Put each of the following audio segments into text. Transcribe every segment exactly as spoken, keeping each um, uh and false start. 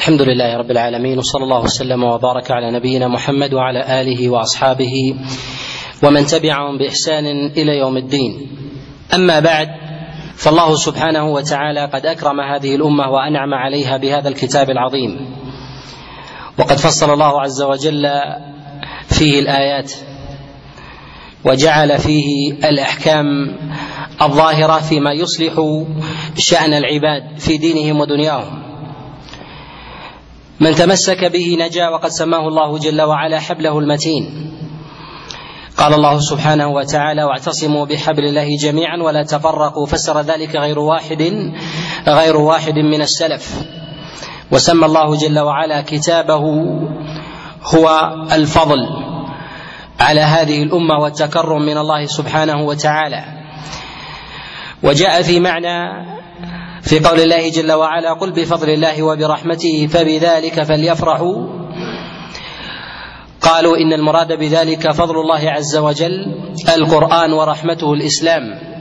الحمد لله رب العالمين، وصلى الله وسلم وبارك على نبينا محمد وعلى آله وأصحابه ومن تبعهم بإحسان إلى يوم الدين. أما بعد، فالله سبحانه وتعالى قد أكرم هذه الأمة وأنعم عليها بهذا الكتاب العظيم، وقد فصل الله عز وجل فيه الآيات وجعل فيه الأحكام الظاهرة فيما يصلح شأن العباد في دينهم ودنياهم. من تمسك به نجا، وقد سماه الله جل وعلا حبله المتين. قال الله سبحانه وتعالى: واعتصموا بحبل الله جميعا ولا تفرقوا، فسر ذلك غير واحد غير واحد من السلف. وسمى الله جل وعلا كتابه هو الفضل على هذه الأمة والتكرم من الله سبحانه وتعالى. وجاء في معنى في قول الله جل وعلا: قل بفضل الله وبرحمته فبذلك فليفرحوا. قالوا إن المراد بذلك فضل الله عز وجل القرآن ورحمته الإسلام.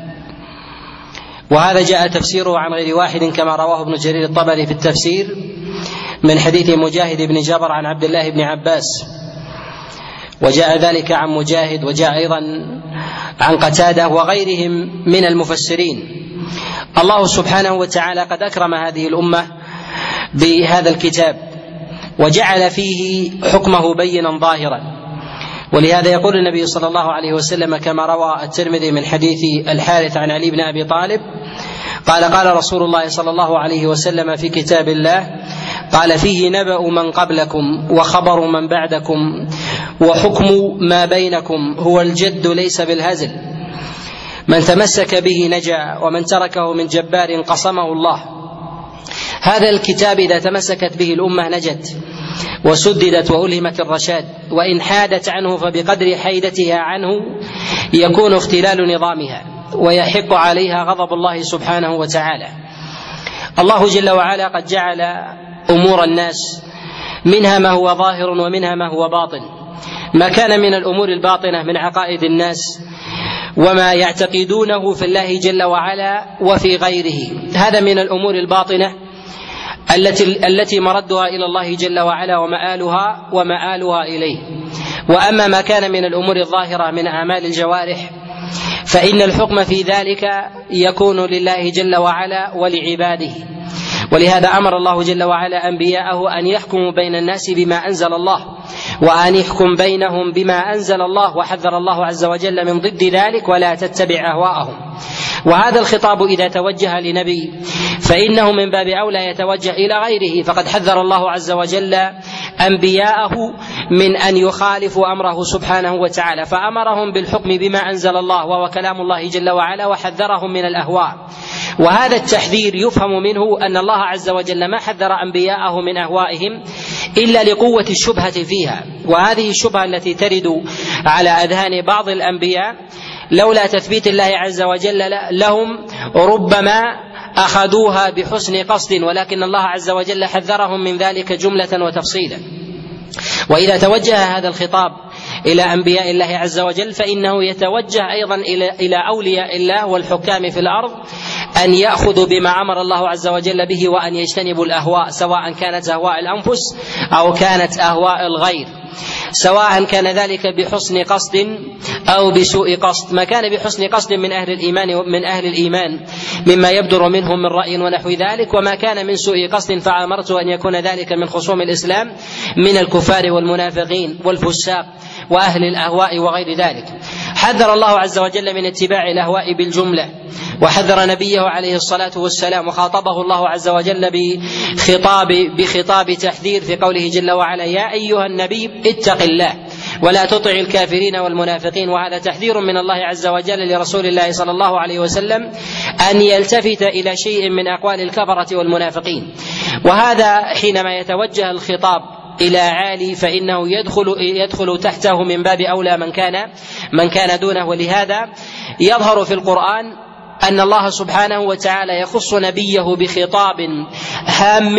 وهذا جاء تفسيره عن غير واحد كما رواه ابن جرير الطبري في التفسير من حديث مجاهد بن جبر عن عبد الله بن عباس، وجاء ذلك عن مجاهد، وجاء أيضا عن قتادة وغيرهم من المفسرين. الله سبحانه وتعالى قد أكرم هذه الأمة بهذا الكتاب وجعل فيه حكمه بينا ظاهرا، ولهذا يقول النبي صلى الله عليه وسلم كما روى الترمذي من حديث الحارث عن علي بن أبي طالب قال: قال رسول الله صلى الله عليه وسلم في كتاب الله، قال: فيه نبأ من قبلكم وخبر من بعدكم وحكم ما بينكم، هو الجد ليس بالهزل. من تمسك به نجا، ومن تركه من جبار قصمه الله. هذا الكتاب إذا تمسكت به الأمة نجت وسددت وألهمت الرشاد، وإن حادت عنه فبقدر حيدتها عنه يكون اختلال نظامها ويحق عليها غضب الله سبحانه وتعالى. الله جل وعلا قد جعل أمور الناس منها ما هو ظاهر ومنها ما هو باطن. ما كان من الأمور الباطنة من عقائد الناس وما يعتقدونه في الله جل وعلا وفي غيره، هذا من الأمور الباطنة التي التي مردها إلى الله جل وعلا ومآلها ومآلها إليه. وأما ما كان من الأمور الظاهرة من أعمال الجوارح فإن الحكم في ذلك يكون لله جل وعلا ولعباده. ولهذا أمر الله جل وعلا أنبياءه أن يحكموا بين الناس بما أنزل الله، وأن يحكم بينهم بما أنزل الله، وحذر الله عز وجل من ضد ذلك: ولا تتبع أهواءهم. وهذا الخطاب إذا توجه لنبي فإنه من باب أولى يتوجه إلى غيره، فقد حذر الله عز وجل أنبياءه من أن يخالفوا أمره سبحانه وتعالى، فأمرهم بالحكم بما أنزل الله وهو كلام الله جل وعلا، وحذرهم من الأهواء. وهذا التحذير يفهم منه أن الله عز وجل ما حذر أنبياءه من أهوائهم إلا لقوة الشبهة فيها، وهذه الشبهة التي ترد على أذهان بعض الأنبياء لولا تثبيت الله عز وجل لهم ربما أخذوها بحسن قصد، ولكن الله عز وجل حذرهم من ذلك جملة وتفصيلا. وإذا توجه هذا الخطاب إلى أنبياء الله عز وجل فإنه يتوجه أيضا إلى أولياء الله والحكام في الأرض أن يأخذوا بما أمر الله عز وجل به، وأن يجتنبوا الأهواء، سواء كانت أهواء الأنفس أو كانت أهواء الغير، سواء كان ذلك بحسن قصد أو بسوء قصد. ما كان بحسن قصد من أهل الإيمان من أهل الإيمان مما يبدر منهم من رأي ونحو ذلك، وما كان من سوء قصد فأمرت أن يكون ذلك من خصوم الإسلام من الكفار والمنافقين والفساق وأهل الأهواء وغير ذلك. حذر الله عز وجل من اتباع الأهواء بالجملة، وحذر نبيه عليه الصلاة والسلام، وخاطبه الله عز وجل بخطاب بخطاب تحذير في قوله جل وعلا: يا أيها النبي اتق الله ولا تطع الكافرين والمنافقين. وهذا تحذير من الله عز وجل لرسول الله صلى الله عليه وسلم أن يلتفت إلى شيء من أقوال الكفرة والمنافقين. وهذا حينما يتوجه الخطاب إلى عالي فإنه يدخل يدخل تحته من باب أولى من كان من كان دونه. ولهذا يظهر في القرآن أن الله سبحانه وتعالى يخص نبيه بخطاب هام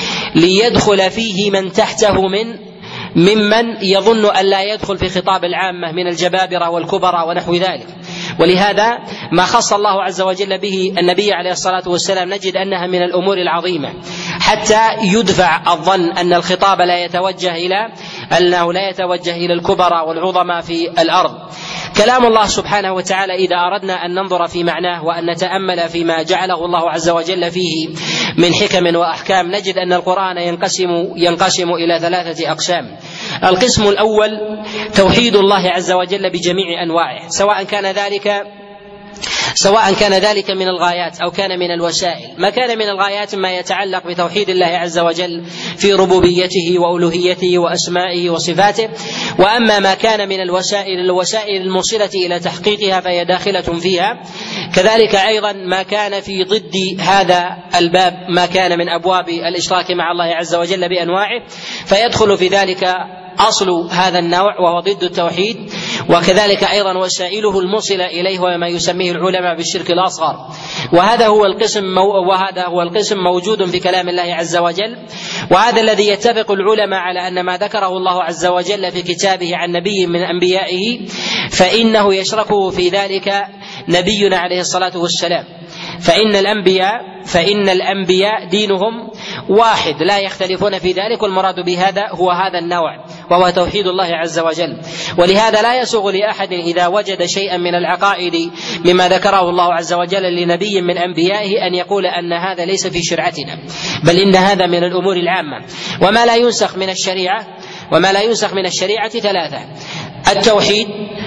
ليدخل فيه من تحته من ممن يظن أن لا يدخل في خطاب العامة من الجبابرة والكبرى ونحو ذلك. ولهذا ما خص الله عز وجل به النبي عليه الصلاة والسلام نجد أنها من الأمور العظيمة، حتى يدفع الظن أن الخطاب لا يتوجه إلى أنه لا يتوجه إلى الكبرى والعظمى في الأرض. كلام الله سبحانه وتعالى إذا أردنا أن ننظر في معناه وأن نتأمل فيما جعله الله عز وجل فيه من حكم وأحكام، نجد أن القرآن ينقسم ينقسم إلى ثلاثة أقسام. القسم الأول توحيد الله عز وجل بجميع أنواعه، سواء كان ذلك سواء كان ذلك من الغايات أو كان من الوسائل. ما كان من الغايات ما يتعلق بتوحيد الله عز وجل في ربوبيته وألوهيته وأسمائه وصفاته، وأما ما كان من الوسائل الوسائل الموصلة إلى تحقيقها فهي داخلة فيها. كذلك أيضا ما كان في ضد هذا الباب ما كان من أبواب الإشراك مع الله عز وجل بأنواعه، فيدخل في ذلك أصل هذا النوع وهو ضد التوحيد، وكذلك أيضا وسائله الموصلة إليه وما يسميه العلماء بالشرك الأصغر. وهذا هو القسم وهذا هو القسم موجود في كلام الله عز وجل، وهذا الذي يتفق العلماء على أن ما ذكره الله عز وجل في كتابه عن نبي من أنبيائه فإنه يشركه في ذلك نبينا عليه الصلاة والسلام. فإن الأنبياء فإن الأنبياء دينهم واحد لا يختلفون في ذلك، والمراد بهذا هو هذا النوع وهو توحيد الله عز وجل. ولهذا لا يسوغ لأحد إذا وجد شيئا من العقائد مما ذكره الله عز وجل لنبي من أنبيائه أن يقول أن هذا ليس في شرعتنا، بل إن هذا من الأمور العامة. وما لا ينسخ من الشريعة وما لا ينسخ من الشريعة ثلاثة: التوحيد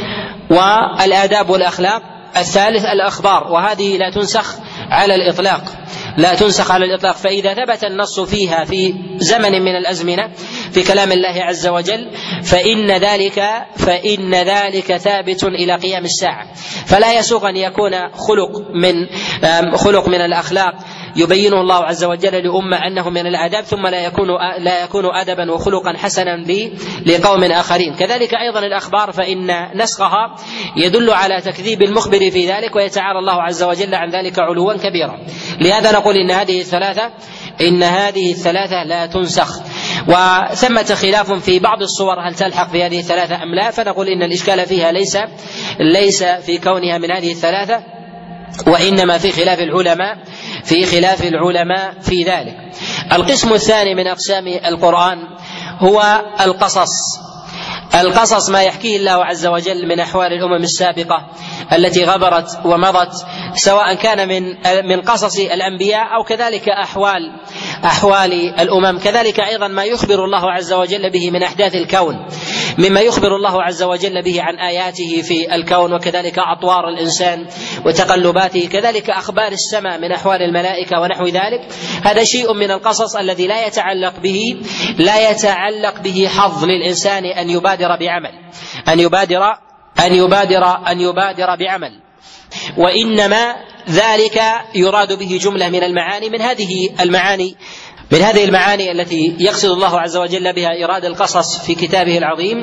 والآداب والأخلاق، الثالث الأخبار، وهذه لا تنسخ على الإطلاق لا تنسخ على الإطلاق. فإذا ثبت النص فيها في زمن من الأزمنة في كلام الله عز وجل فإن ذلك فإن ذلك ثابت إلى قيام الساعة. فلا يسوغ أن يكون خلق من خلق من الأخلاق يبينه الله عز وجل لأمة أنه من الآداب ثم لا يكون لا يكون أدبا وخلقا حسنا لقوم آخرين. كذلك أيضا الأخبار فإن نسخها يدل على تكذيب المخبر في ذلك، ويتعالى الله عز وجل عن ذلك علوا كبيرا. لهذا نقول إن هذه الثلاثة إن هذه الثلاثة لا تنسخ. وثمة خلاف في بعض الصور هل تلحق في هذه الثلاثة أم لا، فنقول إن الإشكال فيها ليس ليس في كونها من هذه الثلاثة، وإنما في خلاف العلماء في خلاف العلماء في ذلك. القسم الثاني من أقسام القرآن هو القصص. القصص ما يحكيه الله عز وجل من أحوال الأمم السابقة التي غبرت ومضت، سواء كان من من قصص الأنبياء أو كذلك أحوال أحوال الأمم. كذلك أيضا ما يخبر الله عز وجل به من أحداث الكون، مما يخبر الله عز وجل به عن آياته في الكون، وكذلك أطوار الإنسان وتقلباته، كذلك أخبار السماء من أحوال الملائكة ونحو ذلك. هذا شيء من القصص الذي لا يتعلق به لا يتعلق به حظ للإنسان أن يبادر بعمل أن يبادر أن يبادر أن يبادر بعمل وإنما ذلك يراد به جملة من المعاني. من هذه المعاني من هذه المعاني التي يقصد الله عز وجل بها إيراد القصص في كتابه العظيم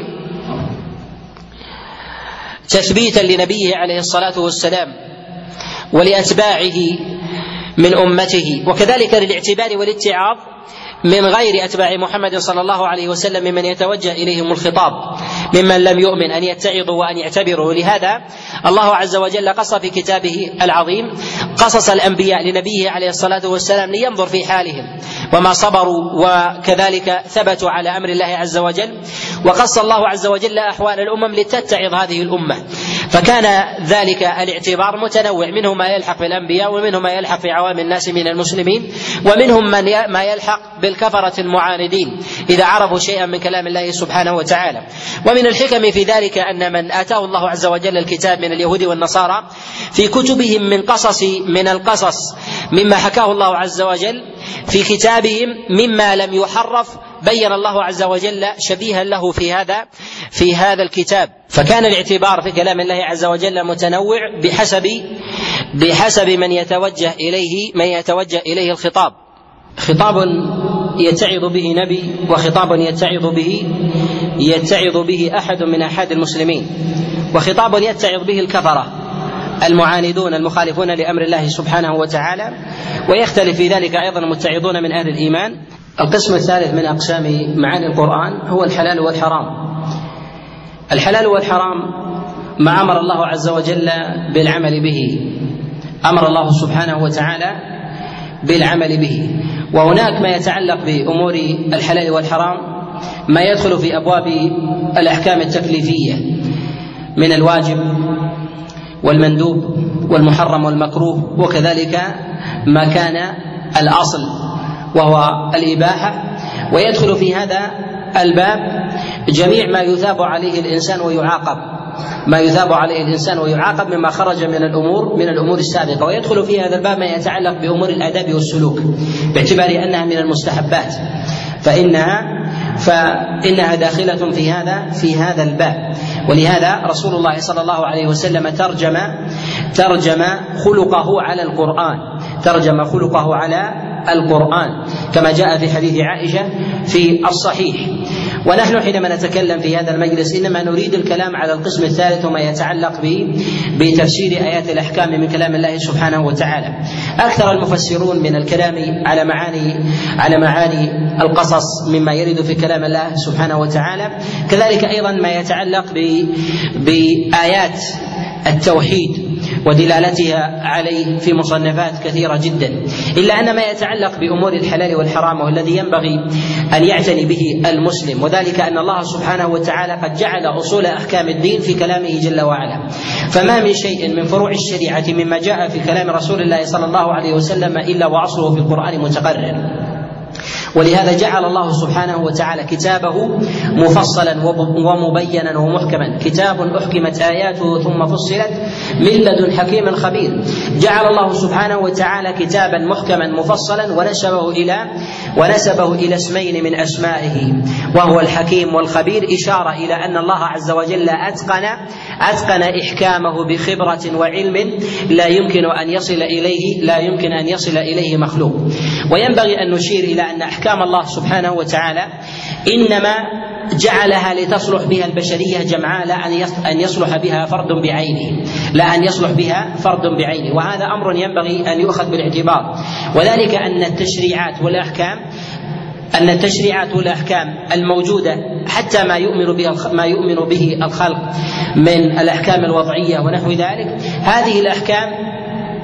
تثبيتا لنبيه عليه الصلاة والسلام ولأتباعه من أمته، وكذلك للاعتبار والاتعاظ من غير أتباع محمد صلى الله عليه وسلم ممن يتوجه إليهم الخطاب ممن لم يؤمن أن يتعظوا وأن يعتبروا. لهذا الله عز وجل قص في كتابه العظيم قصص الأنبياء لنبيه عليه الصلاة والسلام لينظر في حالهم وما صبروا وكذلك ثبتوا على أمر الله عز وجل، وقص الله عز وجل أحوال الأمم لتتعظ هذه الأمة. فكان ذلك الاعتبار متنوع، منه ما يلحق بالأنبياء ومنه ما يلحق في عوام الناس من المسلمين، ومنهم من ما يلحق بالكفرة المعاندين إذا عرفوا شيئا من كلام الله سبحانه وتعالى. ومن الحكم في ذلك أن من آتاه الله عز وجل الكتاب من اليهود والنصارى في كتبهم من قصص من القصص مما حكاه الله عز وجل في كتابهم مما لم يحرف بين الله عز وجل شبيها له في هذا في هذا الكتاب. فكان الاعتبار في كلام الله عز وجل متنوع بحسب بحسب من يتوجه إليه من يتوجه إليه الخطاب. خطاب يتعظ به نبي، وخطاب يتعظ به يتعظ به أحد من أحد المسلمين، وخطاب يتعظ به الكفرة المعاندون المخالفون لأمر الله سبحانه وتعالى، ويختلف في ذلك أيضا المتعظون من أهل الإيمان. القسم الثالث من أقسام معاني القرآن هو الحلال والحرام. الحلال والحرام ما أمر الله عز وجل بالعمل به، أمر الله سبحانه وتعالى بالعمل به. وهناك ما يتعلق بأمور الحلال والحرام ما يدخل في أبواب الأحكام التكليفية من الواجب والمندوب والمحرم والمكروه، وكذلك ما كان الأصل وهو الإباحة. ويدخل في هذا الباب جميع ما يثاب عليه الإنسان ويعاقب ما يثاب عليه الإنسان ويعاقب مما خرج من الأمور من الأمور السابقة. ويدخل في هذا الباب ما يتعلق بأمور الآداب والسلوك باعتبار أنها من المستحبات، فإنها فإنها داخلة في هذا في هذا الباب. ولهذا رسول الله صلى الله عليه وسلم ترجم ترجم خلقه على القرآن ترجم خلقه على القرآن كما جاء في حديث عائشة في الصحيح. ونحن حينما نتكلم في هذا المجلس إنما نريد الكلام على القسم الثالث وما يتعلق بتفسير آيات الأحكام من كلام الله سبحانه وتعالى. أكثر المفسرون من الكلام على معاني على معاني القصص مما يرد في كلام الله سبحانه وتعالى، كذلك أيضا ما يتعلق بآيات التوحيد ودلالتها عليه في مصنفات كثيرة جدا، إلا أن ما يتعلق بأمور الحلال والحرام والذي ينبغي أن يعتني به المسلم، وذلك أن الله سبحانه وتعالى قد جعل أصول أحكام الدين في كلامه جل وعلا. فما من شيء من فروع الشريعة مما جاء في كلام رسول الله صلى الله عليه وسلم إلا وأصله في القرآن متقرر. ولهذا جعل الله سبحانه وتعالى كتابه مفصلا ومبينا ومحكما، كتاب أحكمت آياته ثم فصلت من لدن حكيم خبير. جعل الله سبحانه وتعالى كتابا محكما مفصلا ونسبه إلى ونسبه إلى اسمين من أسمائه وهو الحكيم والخبير، إشارة إلى أن الله عز وجل أتقن أتقن إحكامه بخبرة وعلم لا يمكن أن يصل إليه لا يمكن أن يصل إليه مخلوق. وينبغي أن نشير إلى أن أحكام الله سبحانه وتعالى إنما جعلها لتصلح بها البشرية جمعاء، لا أن يصلح بها فرد بعينه لا أن يصلح بها فرد بعينه وهذا أمر ينبغي أن يؤخذ بالاعتبار. وذلك أن التشريعات والأحكام أن التشريعات والأحكام الموجودة حتى ما يؤمن به ما يؤمن به الخلق من الأحكام الوضعية ونحو ذلك، هذه الأحكام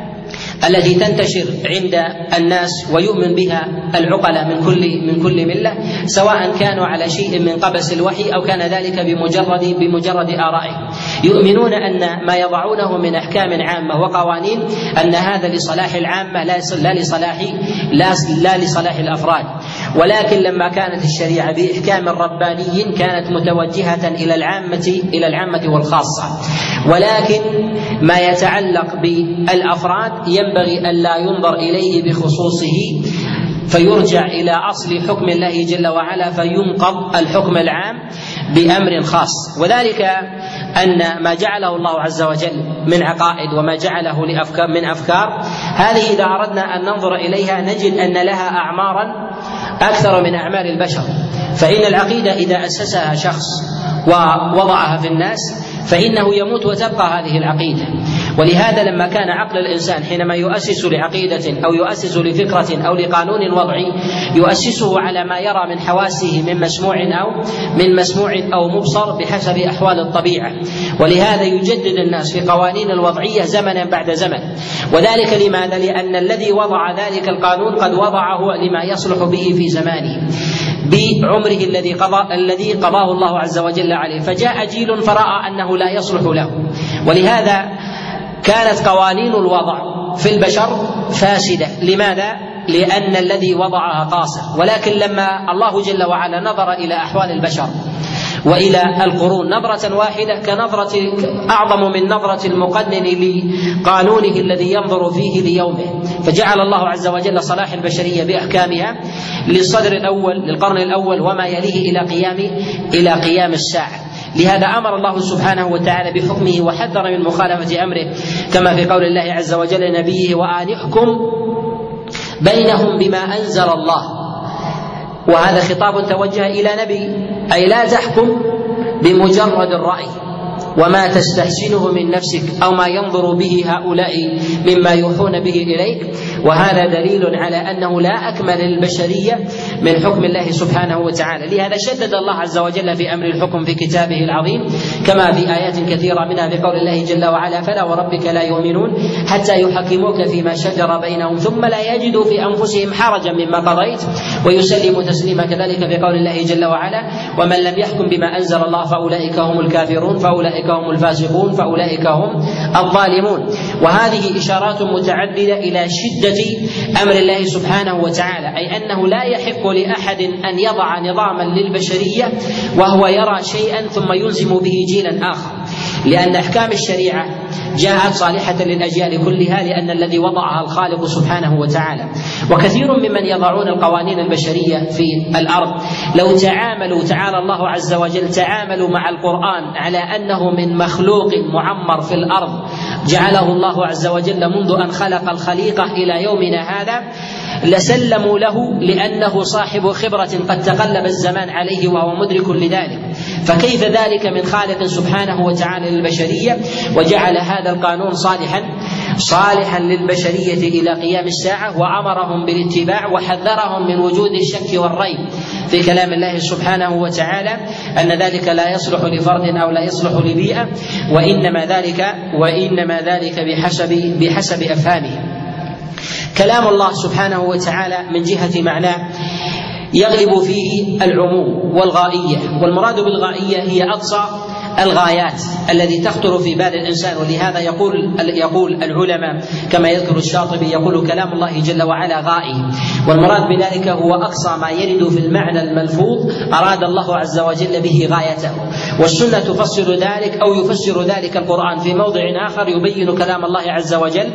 التي تنتشر عند الناس ويؤمن بها العقلاء من كل من كل ملة، سواء كانوا على شيء من قبس الوحي أو كان ذلك بمجرد بمجرد آرائهم، يؤمنون أن ما يضعونه من أحكام عامة وقوانين أن هذا لصلاح العامة لا لا لصلاح لا, لا لصلاح الأفراد. ولكن لما كانت الشريعة بإحكام رباني كانت متوجهة إلى العامة إلى العامة والخاصة، ولكن ما يتعلق بالأفراد ينبغي أن لا ينظر إليه بخصوصه فيرجع إلى أصل حكم الله جل وعلا فينقض الحكم العام بأمر خاص. وذلك أن ما جعله الله عز وجل من عقائد وما جعله لأفكار من أفكار، هذه إذا أردنا أن ننظر إليها نجد أن لها أعمارا أكثر من أعمار البشر. فإن العقيدة إذا أسسها شخص ووضعها في الناس فإنه يموت وتبقى هذه العقيدة. ولهذا لما كان عقل الإنسان حينما يؤسس لعقيدة أو يؤسس لفكرة أو لقانون وضعي يؤسسه على ما يرى من حواسه من مسموع أو من مسموع أو مبصر بحسب أحوال الطبيعة. ولهذا يجدد الناس في قوانين الوضعية زمنا بعد زمن. وذلك لماذا؟ لأن الذي وضع ذلك القانون قد وضعه لما يصلح به في زمانه بعمره الذي قضى الذي قضاه الله عز وجل عليه، فجاء جيل فرأى أنه لا يصلح له. ولهذا كانت قوانين الوضع في البشر فاسدة. لماذا؟ لأن الذي وضعها قاصر. ولكن لما الله جل وعلا نظر إلى أحوال البشر وإلى القرون نظرة واحدة كنظرة أعظم من نظرة المقنن لقانونه الذي ينظر فيه ليومه، فجعل الله عز وجل صلاح البشرية بأحكامها للصدر الأول للقرن الأول وما يليه إلى قيام إلى قيام الساعة. لهذا أمر الله سبحانه وتعالى بحكمه وحذر من مخالفة أمره كما في قول الله عز وجل لنبيه وأن احكم بينهم بما أنزل الله. وهذا خطاب توجه إلى نبي، أي لا تحكم بمجرد الرأي وما تستحسنه من نفسك أو ما ينظر به هؤلاء مما يوحون به إليك. وهذا دليل على أنه لا أكمل للبشرية من حكم الله سبحانه وتعالى. لهذا شدد الله عز وجل في أمر الحكم في كتابه العظيم كما في آيات كثيرة منها بقول الله جل وعلا: فلا وربك لا يؤمنون حتى يحكموك فيما شجر بينهم ثم لا يجدوا في أنفسهم حرجا مما قضيت ويسلموا تسليما. كذلك بقول الله جل وعلا: ومن لم يحكم بما أنزل الله فأولئك هم الكافرون فأولئك هم الفاسقون فأولئك هم الظالمون. وهذه إشارات متعددة إلى شدة أمر الله سبحانه وتعالى، أي أنه لا يحق لأحد أن يضع نظاما للبشرية وهو يرى شيئا ثم يلزم به جيلا آخر، لأن أحكام الشريعة جاءت صالحة للأجيال كلها لأن الذي وضعها الخالق سبحانه وتعالى. وكثير ممن يضعون القوانين البشرية في الأرض لو تعاملوا تعالى الله عز وجل تعاملوا مع القرآن على أنه من مخلوق معمر في الأرض جعله الله عز وجل منذ أن خلق الخليقة إلى يومنا هذا لسلموا له، لأنه صاحب خبرة قد تقلب الزمان عليه وهو مدرك لذلك. فكيف ذلك من خالق سبحانه وتعالى للبشرية وجعل هذا القانون صالحا صالحا للبشرية إلى قيام الساعة، وأمرهم بالاتباع وحذرهم من وجود الشك والريب في كلام الله سبحانه وتعالى أن ذلك لا يصلح لفرد أو لا يصلح لبيئة، وإنما ذلك وإنما ذلك بحسب بحسب أفهامه. كلام الله سبحانه وتعالى من جهة معناه يغلب فيه العموم والغائية، والمراد بالغائية هي أقصى الغايات التي تخطر في بال الإنسان. ولهذا يقول يقول العلماء كما يذكر الشاطبي يقول: كلام الله جل وعلا غائي، والمراد بذلك هو أقصى ما يرد في المعنى الملفوظ أراد الله عز وجل به غايته. والسنة تفسر ذلك أو يفسر ذلك القرآن في موضع آخر يبين كلام الله عز وجل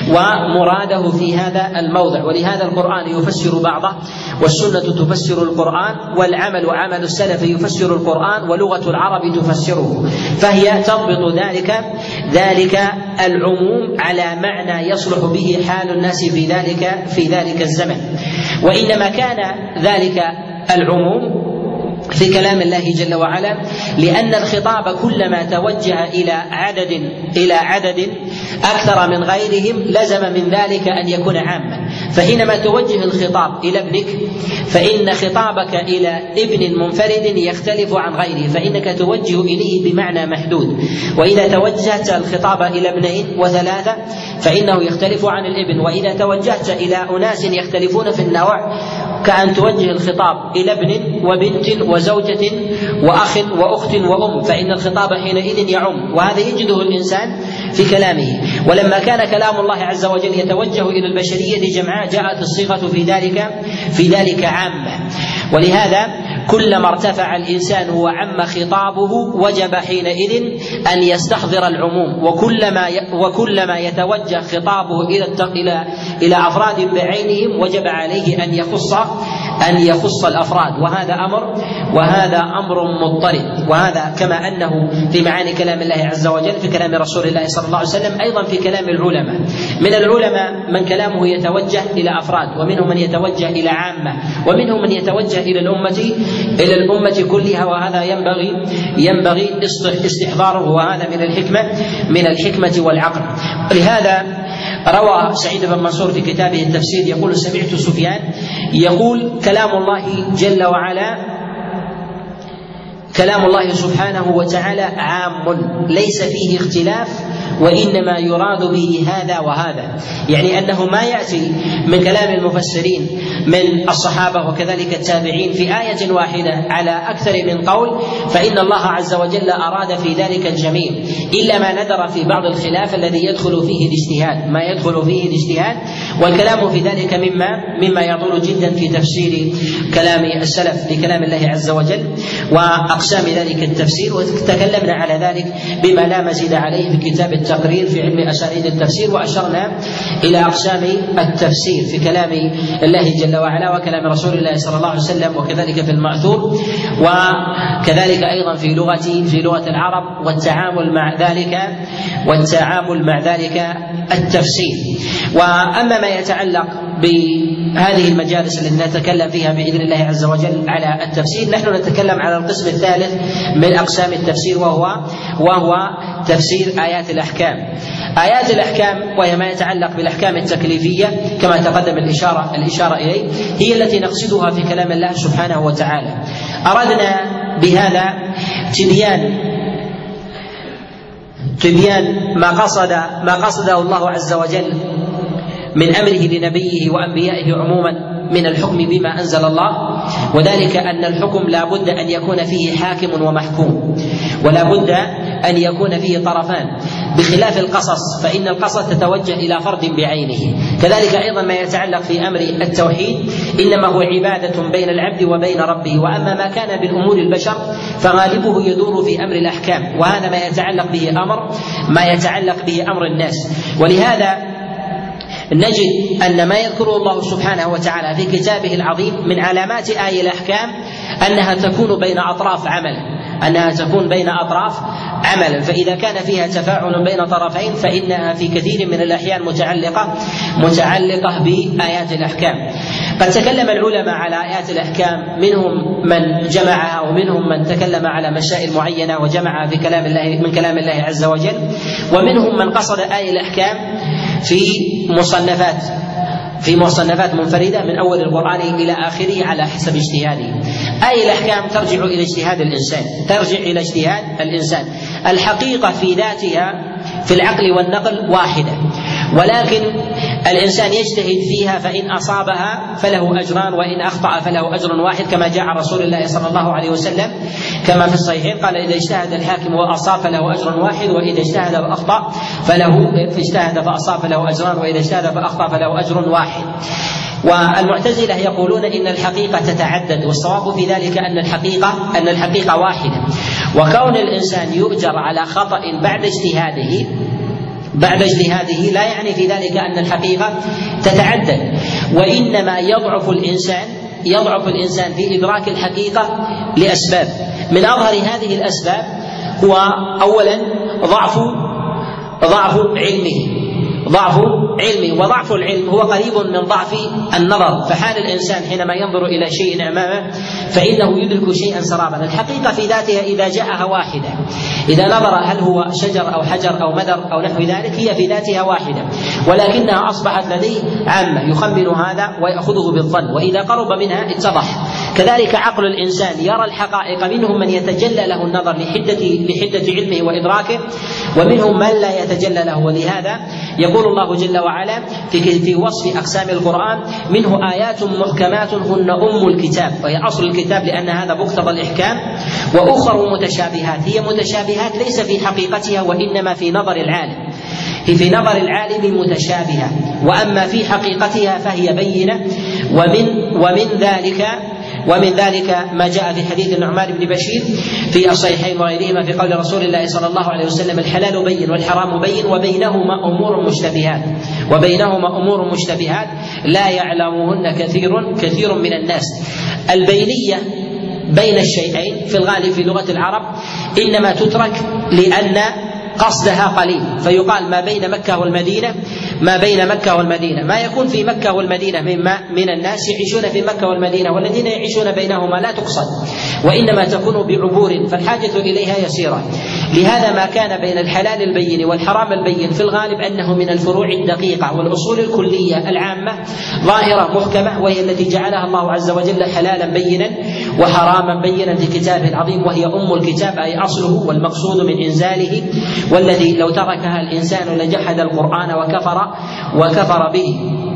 ومراده في هذا الموضع، ولهذا القرآن يفسر بعضه والسنة تفسر القرآن، والعمل عمل السلف يفسر القرآن، ولغة العرب تفسره، فهي تضبط ذلك ذلك العموم على معنى يصلح به حال الناس في ذلك في ذلك الزمن. وإنما كان ذلك العموم في كلام الله جل وعلا لأن الخطاب كلما توجه إلى عدد إلى عدد أكثر من غيرهم لزم من ذلك أن يكون عاما. فحينما توجه الخطاب إلى ابنك فإن خطابك إلى ابن منفرد يختلف عن غيره، فإنك توجه إليه بمعنى محدود. وإذا توجهت الخطاب إلى ابنين وثلاثة فإنه يختلف عن الابن. وإذا توجهت إلى أناس يختلفون في النوع كأن توجه الخطاب إلى ابن وبنت وزوجة وأخ وأخت وأم، فإن الخطاب حينئذ يعم، وهذا يجده الإنسان في كلامه. ولما كان كلام الله عز وجل يتوجه إلى البشرية جمعاء جاءت الصيغة في ذلك في ذلك عامة. ولهذا كلما ارتفع الإنسان وعم خطابه وجب حينئذ أن يستحضر العموم، وكلما وكلما يتوجه خطابه إلى إلى إلى أفراد بعينهم وجب عليه أن يخص أن يخص الأفراد، وهذا أمر وهذا أمر مضطرد. وهذا كما أنه في معاني كلام الله عز وجل في كلام رسول الله صلى الله عليه وسلم أيضا في كلام العلماء. من العلماء من كلامه يتوجه إلى أفراد، ومنهم من يتوجه إلى عامة، ومنهم من يتوجه إلى الأمة إلى الأمة كلها، وهذا ينبغي ينبغي استحضاره، وهذا من الحكمة من الحكمة والعقل. ولهذا روى سعيد بن منصور في كتابه التفسير يقول: سمعت سفيان يقول: كلام الله جل وعلا كلام الله سبحانه وتعالى عام ليس فيه اختلاف، وإنما يراد به هذا وهذا، يعني أنه ما يأتي من كلام المفسرين من الصحابة وكذلك التابعين في آية واحدة على أكثر من قول، فإن الله عز وجل أراد في ذلك الجميع، إلا ما ندر في بعض الخلاف الذي يدخل فيه الاجتهاد ما يدخل فيه الاجتهاد والكلام في ذلك مما مما يطول جدا في تفسير كلام السلف لكلام الله عز وجل وأقسام ذلك التفسير. وتكلمنا على ذلك بما لا مزيد عليه في كتاب التقرير في علم أسانيد التفسير، وأشرنا إلى أقسام التفسير في كلام الله جل وعلا وكلام رسول الله صلى الله عليه وسلم، وكذلك في المأثور، وكذلك أيضا في لغة في لغة العرب، والتعامل مع ذلك والتعامل مع ذلك التفسير. وأما ما يتعلق ب هذه المجالس التي نتكلم فيها بإذن الله عز وجل على التفسير نحن نتكلم على القسم الثالث من أقسام التفسير وهو وهو تفسير آيات الأحكام. آيات الأحكام وهي ما يتعلق بالأحكام التكليفية كما تقدم الإشارة الإشارة إليه، هي التي نقصدها في كلام الله سبحانه وتعالى. أردنا بهذا تبيان تبيان ما قصد ما قصده الله عز وجل من أمره لنبيه وأنبيائه عموما من الحكم بما أنزل الله، وذلك أن الحكم لا بد أن يكون فيه حاكم ومحكوم، ولا بد أن يكون فيه طرفان، بخلاف القصص فإن القصص تتوجه إلى فرد بعينه. كذلك أيضا ما يتعلق في أمر التوحيد إنما هو عبادة بين العبد وبين ربه، وأما ما كان بالأمور البشر فغالبه يدور في أمر الأحكام، وهذا ما يتعلق به أمر ما يتعلق به أمر الناس. ولهذا نجد أن ما يذكره الله سبحانه وتعالى في كتابه العظيم من علامات آي الأحكام أنها تكون بين أطراف عمل أنها تكون بين أطراف عملا، فإذا كان فيها تفاعل بين طرفين فإنها في كثير من الأحيان متعلقة متعلقة بآيات الأحكام. قد تكلم العلماء على آيات الأحكام، منهم من جمعها ومنهم من تكلم على مسائل معينة وجمعها في كلام الله من كلام الله عز وجل، ومنهم من قصد آي الأحكام في مصنفات في مصنفات منفردة من أول القرآن إلى آخره على حسب اجتهاده. آي الأحكام ترجع إلى اجتهاد الإنسان ترجع إلى اجتهاد الإنسان الحقيقة في ذاتها في العقل والنقل واحدة، ولكن الإنسان يجتهد فيها فإن أصابها فله أجران وإن أخطأ فله أجر واحد، كما جاء عن رسول الله صلى الله عليه وسلم كما في الصحيحين قال: إذا اجتهد الحاكم وأصاب فله أجر واحد، وإذا اجتهد فأخطأ فله اجتهد فأصاب فله أجران، وإذا اجتهد فأخطأ فله أجر واحد. والمعتزلة يقولون إن الحقيقة تتعدد، والصواب في ذلك أن الحقيقة أن الحقيقة واحدة، وكون الإنسان يؤجر على خطأ بعد اجتهاده بعد اجتهاده لا يعني في ذلك أن الحقيقة تتعدد، وإنما يضعف الإنسان يضعف الإنسان في إدراك الحقيقة لأسباب. من أظهر هذه الأسباب هو أولا ضعف ضعف علمه ضعف علمه وضعف العلم هو قريب من ضعف النظر، فحال الإنسان حينما ينظر إلى شيء أمامه فإنه يدرك شيئا سرابا. الحقيقة في ذاتها إذا جاءها واحدة، إذا نظر هل هو شجر أو حجر أو مدر أو نحو ذلك هي في ذاتها واحدة، ولكنها أصبحت لديه عامة يخمن هذا ويأخذه بالظن، وإذا قرب منها اتضح. كذلك عقل الإنسان يرى الحقائق، منهم من يتجلى له النظر لحدة لحدة علمه وإدراكه، ومنهم من لا يتجلى له. ولهذا يقول الله جل وعلا في في وصف أقسام القرآن: منه آيات محكمات هن أم الكتاب، وهي أصل الكتاب لأن هذا مقتضى الإحكام، وأخر متشابهات. هي متشابهات ليس في حقيقتها وإنما في نظر العالم، هي في نظر العالم متشابهة، وأما في حقيقتها فهي بينة. ومن ومن ذلك ومن ذلك ما جاء في حديث النعمان بن بشير في الصحيحين وغيرهما في قول رسول الله صلى الله عليه وسلم: الحلال بين والحرام بين وبينهما أمور مشتبهات وبينهما أمور مشتبهات لا يعلمهن كثير كثير من الناس. البينية بين الشيئين في الغالب في لغة العرب إنما تترك لأن قصدها قليل، فيقال ما بين مكة والمدينة ما بين مكة والمدينة ما يكون في مكة والمدينة مما من الناس يعيشون في مكة والمدينة، والذين يعيشون بينهما لا تقصد، وإنما تكون بعبور، فالحاجة إليها يسيرة. لهذا ما كان بين الحلال البين والحرام البين في الغالب أنه من الفروع الدقيقة والأصول الكلية العامة ظاهرة محكمة، وهي التي جعلها الله عز وجل حلالا بينا وحراما بينا في كتابه العظيم، وهي أم الكتاب أي أصله والمقصود من إنزاله، والذي لو تركها الإنسان لجحد القرآن وكفر وكفر به.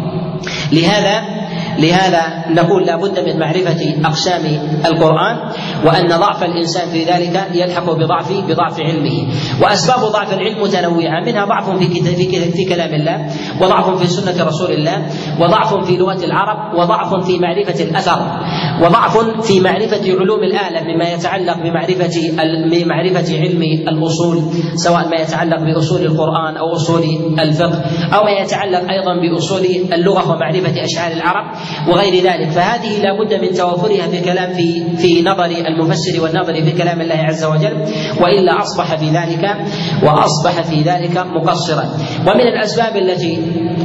لهذا لهذا نقول لا بد من معرفة أقسام القرآن، وأن ضعف الإنسان في ذلك يلحق بضعف بضعف علمه. وأسباب ضعف العلم متنوعة، منها ضعف في في كلام الله، وضعف في سنة رسول الله، وضعف في لغة العرب، وضعف في معرفة الأثر، وضعف في معرفة علوم الآلة مما يتعلق بمعرفة بمعرفة علم الأصول، سواء ما يتعلق بأصول القرآن أو أصول الفقه، أو ما يتعلق أيضا بأصول اللغة ومعرفة أشعار العرب وغير ذلك. فهذه لا بد من توافرها في كلام في في نظر المفسر والناظر في كلام الله عز وجل، وإلا أصبح في ذلك وأصبح في ذلك مقصرا. ومن الأسباب التي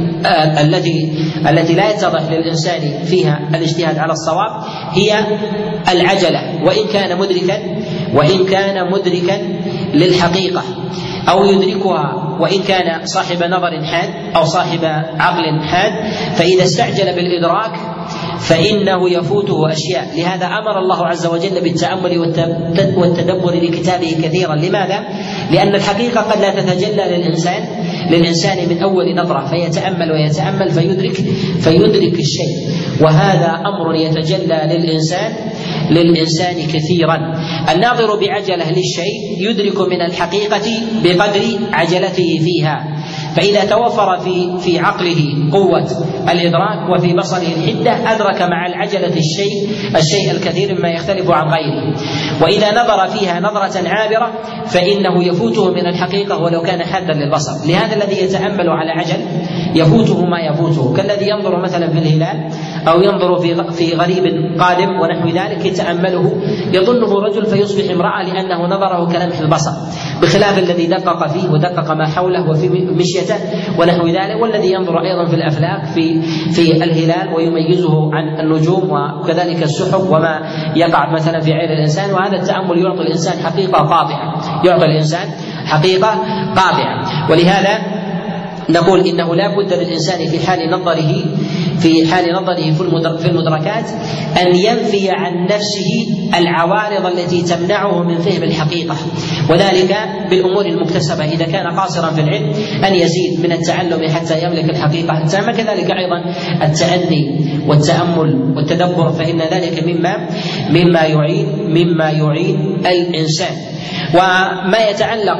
آه التي التي لا يتضح للإنسان فيها الاجتهاد على الصواب هي العجلة، وإن كان مدركا وإن كان مدركا للحقيقة أو يدركها، وإن كان صاحب نظر حاد أو صاحب عقل حاد، فإذا استعجل بالإدراك فإنه يفوته أشياء. لهذا أمر الله عز وجل بالتأمل والتدبر لكتابه كثيرا. لماذا؟ لأن الحقيقة قد لا تتجلى للإنسان للإنسان من أول نظرة، فيتأمل ويتأمل فيدرك فيدرك الشيء، وهذا أمر يتجلى للإنسان للإنسان كثيرا. الناظر بعجلة للشيء يدرك من الحقيقة بقدر عجلته فيها، فإذا توفر في في عقله قوة الإدراك وفي بصره الحدة أدرك مع العجلة الشيء الشيء الكثير مما يختلف عن غيره. وإذا نظر فيها نظرة عابرة فإنه يفوته من الحقيقة ولو كان حادا للبصر. لهذا الذي يتأمل على عجل يفوته ما يفوته، كالذي ينظر مثلا في الهلال أو ينظر في في غريب قادم ونحو ذلك يتأمله يظنه رجل فيصبح امرأة لأنه نظره كلمح البصر، بخلاف الذي دقق فيه ودقق ما حوله وفي مشيته ونحو ذلك، والذي ينظر أيضا في الأفلاك في في الهلال ويميزه عن النجوم وكذلك السحب وما يقع مثلا في عين الإنسان. وهذا التأمل يعطي الإنسان حقيقة قاطعة يعطي الإنسان حقيقة قاطعة. ولهذا نقول إنه لا بد للإنسان في حال نظره في حال نظره في المدركات أن ينفي عن نفسه العوارض التي تمنعه من فهم الحقيقة، وذلك بالأمور المكتسبة. إذا كان قاصرا في العلم أن يزيد من التعلم حتى يملك الحقيقة التامة، كذلك أيضا التأني والتأمل والتدبر، فإن ذلك مما مما يعين مما يعين الإنسان. وما يتعلق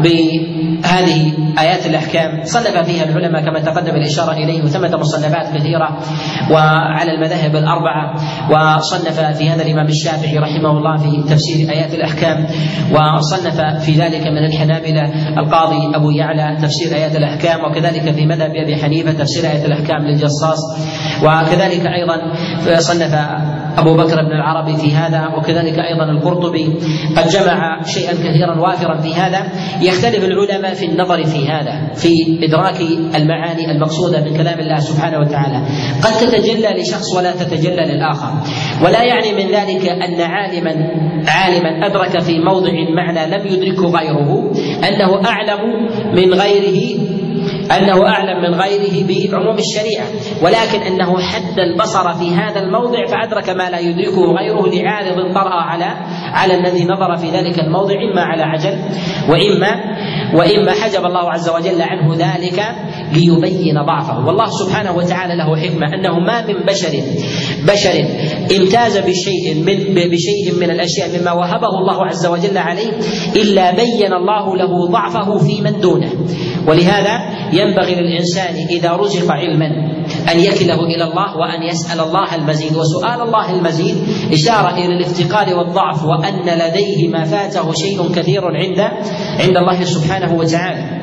بهذه آيات الأحكام صنف فيها العلماء كما تقدم الإشارة إليه، وثمة مصنفات كثيرة وعلى المذاهب الأربعة. وصنف في هذا الإمام الشافعي رحمه الله في تفسير آيات الأحكام، وصنف في ذلك من الحنابلة القاضي أبو يعلى تفسير آيات الأحكام، وكذلك في مذهب أبي حنيفة تفسير آيات الأحكام للجصاص، وكذلك أيضا صنف أبو بكر بن العربي في هذا، وكذلك أيضا القرطبي قد جمع شيئا كثيرا وافرا في هذا. يختلف العلماء في النظر في هذا في إدراك المعاني المقصودة من كلام الله سبحانه وتعالى، قد تتجلى لشخص ولا تتجلى للآخر، ولا يعني من ذلك أن عالما عالما أدرك في موضع معنى لم يدركه غيره أنه أعلم من غيره أنه أعلم من غيره بعموم الشريعة، ولكن أنه حد البصر في هذا الموضع فأدرك ما لا يدركه غيره لعارض طرأ على على الذي نظر في ذلك الموضع، إما على عجل وإما وإما حجب الله عز وجل عنه ذلك ليبين ضعفه. والله سبحانه وتعالى له حكمة أنه ما من بشر بشر امتاز بشيء من بشيء من الأشياء مما وهبه الله عز وجل عليه إلا بين الله له ضعفه في من دونه. ولهذا ينبغي للإنسان إذا رزق علما أن يكله إلى الله وأن يسأل الله المزيد، وسؤال الله المزيد إشارة إلى الافتقار والضعف، وأن لديه ما فاته شيء كثير عند عند الله سبحانه وتعالى.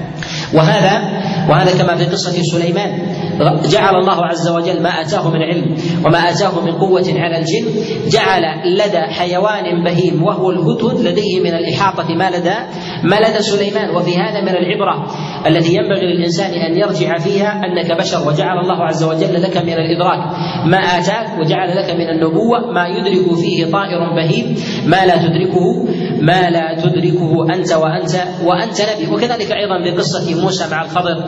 وهذا وهذا كما في قصة سليمان، جعل الله عز وجل ما آتاه من علم وما آتاه من قوة على الجن جعل لدى حيوان بهيم وهو الهدهد لديه من الإحاطة ما لدى ما لدى سليمان. وفي هذا من العبرة التي ينبغي للإنسان أن يرجع فيها أنك بشر، وجعل الله عز وجل لك من الإدراك ما آتاك، وجعل لك من النبوة ما يدرك فيه طائر بهيم ما لا تدركه ما لا تدركه أنت وأنت وأنت نبي. وكذلك أيضا بقصة موسى مع الخضر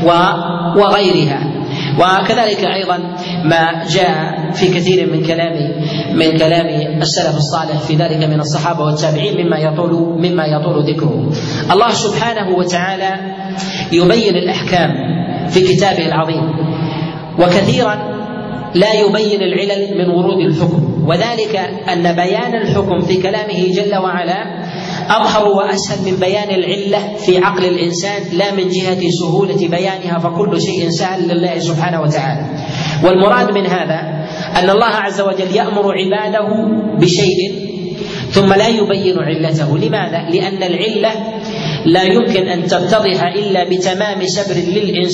وغيرها. وكذلك أيضا ما جاء في كثير من كلام من كلام السلف الصالح في ذلك من الصحابة والتابعين مما يطول مما يطول ذكره. الله سبحانه وتعالى يبين الأحكام في كتابه العظيم، وكثيرا لا يبين العلل من ورود الحكم، وذلك أن بيان الحكم في كلامه جل وعلا أظهر وأسهل من بيان العلة في عقل الإنسان، لا من جهة سهولة بيانها، فكل شيء سهل لله سبحانه وتعالى. والمراد من هذا أن الله عز وجل يأمر عباده بشيء ثم لا يبين علته. لماذا؟ لأن العلة لا يمكن أن تتضح إلا بتمام سبر للإنسان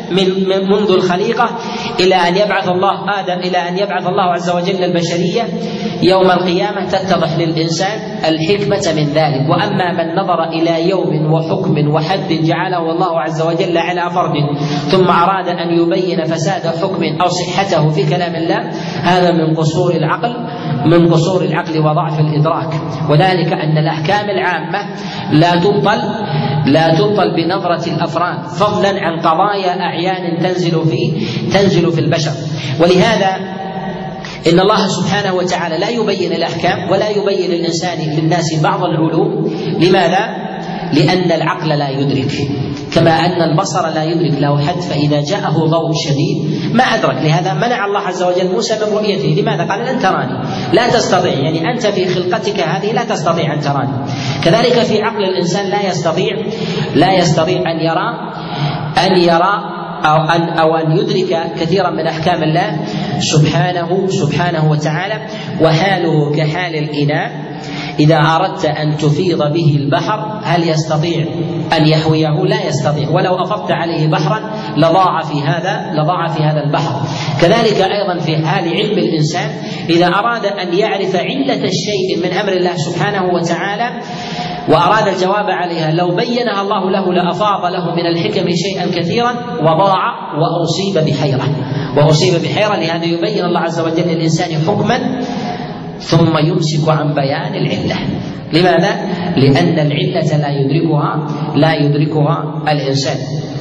من منذ الخليقة إلى أن يبعث الله آدم إلى أن يبعث الله عز وجل البشرية يوم القيامة تتضح للإنسان الحكمة من ذلك. وأما من نظر إلى يوم وحكم وحد جعله الله عز وجل على فرد ثم أراد أن يبين فساد حكم أو صحته في كلام الله، هذا من قصور العقل من قصور العقل وضعف الإدراك. وذلك أن الأحكام العامة لا تبطل لا تبطل بنظرة الأفراد، فضلا عن قضايا أعيان تنزل في تنزل في البشر. ولهذا إن الله سبحانه وتعالى لا يبين الأحكام ولا يبين الإنسان للناس بعض العلوم. لماذا؟ لأن العقل لا يدرك، كما أن البصر لا يدرك له حد، فإذا جاءه ضوء شديد ما أدرك. لهذا منع الله عز وجل موسى من رؤيته. لماذا؟ قال لن تراني، لا تستطيع، يعني أنت في خلقتك هذه لا تستطيع أن تراني. كذلك في عقل الإنسان لا يستطيع لا يستطيع أن يرى أن يرى أو أن أو أن يدرك كثيرا من أحكام الله سبحانه سبحانه وتعالى. وحاله كحال الإناء إذا أردت أن تفيض به البحر هل يستطيع أن يحويه؟ لا يستطيع، ولو أفضت عليه بحرا لضاع في هذا لضاع في هذا البحر. كذلك أيضا في حال علم الإنسان إذا أراد أن يعرف علة الشيء من أمر الله سبحانه وتعالى وأراد الجواب عليها لو بينها الله له لأفاض له من الحكم شيئا كثيرا وضاع وأصيب بحيرة وأصيب بحيرة لهذا يبين الله عز وجل للإنسان حكما ثم يمسك عن بيان العلة. لماذا؟ لأن العلة لا يدركها لا يدركها الإنسان.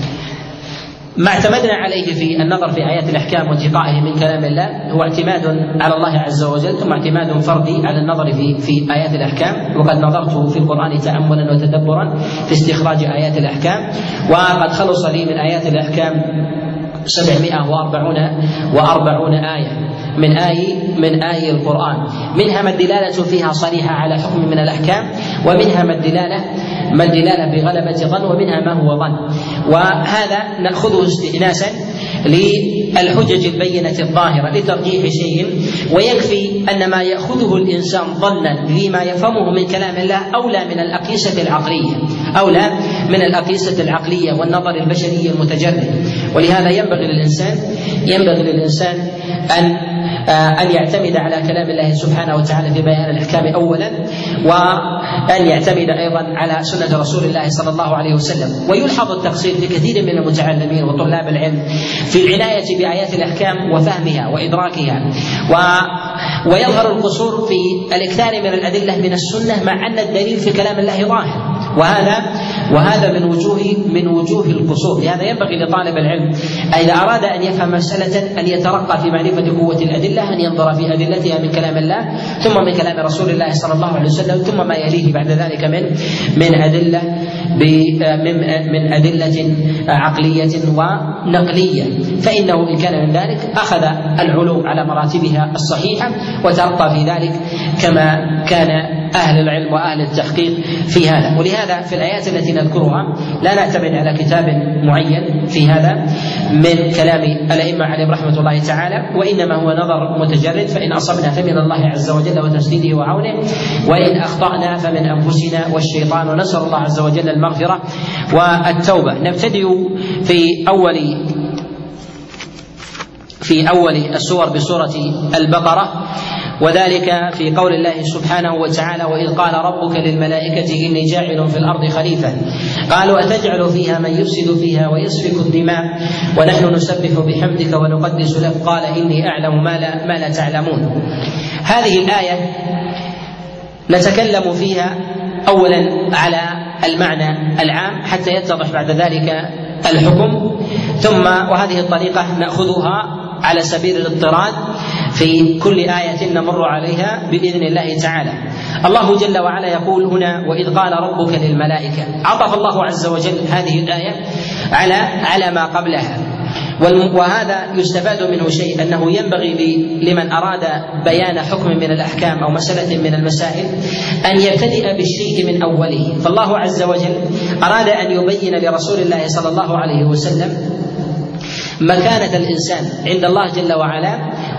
ما اعتمدنا عليه في النظر في آيات الأحكام وانتقائه من كلام الله هو اعتماد على الله عز وجل، ثم اعتماد فردي على النظر في في آيات الأحكام. وقد نظرت في القرآن تأملا وتدبرا في استخراج آيات الأحكام، وقد خلص لي من آيات الأحكام سبعمائة وأربعون آية من آي من آي القرآن، منها ما الدلالة فيها صريحة على حكم من الأحكام، ومنها ما الدلالة ما الدلالة بغلبة ظن، ومنها ما هو ظن. وهذا نأخذه استئناسا للحجج البينة الظاهرة لترجيح شيء، ويكفي أن ما يأخذه الإنسان ظنا لما يفهمه من كلام الله أولى من الأقيسة العقلية أولى من الأقيسة العقلية والنظر البشري المتجرد. ولهذا ينبغي للإنسان ينبغي للإنسان أن أن يعتمد على كلام الله سبحانه وتعالى في بيان الأحكام أولا، وأن يعتمد أيضا على سنة رسول الله صلى الله عليه وسلم. ويلحظ التقصير في كثير من المتعلمين وطلاب العلم في العناية بآيات الأحكام وفهمها وإدراكها، و ويظهر القصور في الإكثار من الأدلة من السنة مع أن الدليل في كلام الله ظاهر، وهذا وهذا من وجوه من وجوه القصور. لهذا ينبغي لطالب العلم إذا أراد أن يفهم مسألة أن يترقى في معرفة قوة الأدلة، أن ينظر في أدلتها من كلام الله ثم من كلام رسول الله صلى الله عليه وسلم، ثم ما يليه بعد ذلك من من أدلة من من أدلة عقلية ونقلية. فإنه إن كان من ذلك أخذ العلوم على مراتبها الصحيحة وترقى في ذلك كما كان أهل العلم وأهل التحقيق في هذا. ولهذا في الآيات التي نذكرها لا نعتمد على كتاب معين في هذا من كلام الأئمة عليهم رحمة الله تعالى، وإنما هو نظر متجرد، فإن أصبنا فمن الله عز وجل وتسديده وعونه، وإن أخطأنا فمن أنفسنا والشيطان، ونسأل الله عز وجل المغفرة والتوبة. نبتدئ في أول في أول السور بسورة البقرة، وذلك في قول الله سبحانه وتعالى: وإذ قال ربك للملائكة إني جاعل في الأرض خليفة قالوا أتجعل فيها من يفسد فيها ويسفك الدماء ونحن نسبح بحمدك ونقدس لك قال إني أعلم ما لا, ما لا تعلمون. هذه الآية نتكلم فيها أولا على المعنى العام حتى يتضح بعد ذلك الحكم، ثم وهذه الطريقة نأخذها على سبيل الاضطراد في كل آية نمر عليها بإذن الله تعالى. الله جل وعلا يقول هنا: وإذ قال ربك للملائكة. عطف الله عز وجل هذه الآية على على ما قبلها، وهذا يستفاد منه شيء، أنه ينبغي لمن أراد بيان حكم من الأحكام أو مسألة من المسائل أن يبتدئ بالشيء من أوله. فالله عز وجل أراد أن يبين لرسول الله صلى الله عليه وسلم مكانة الإنسان عند الله جل وعلا،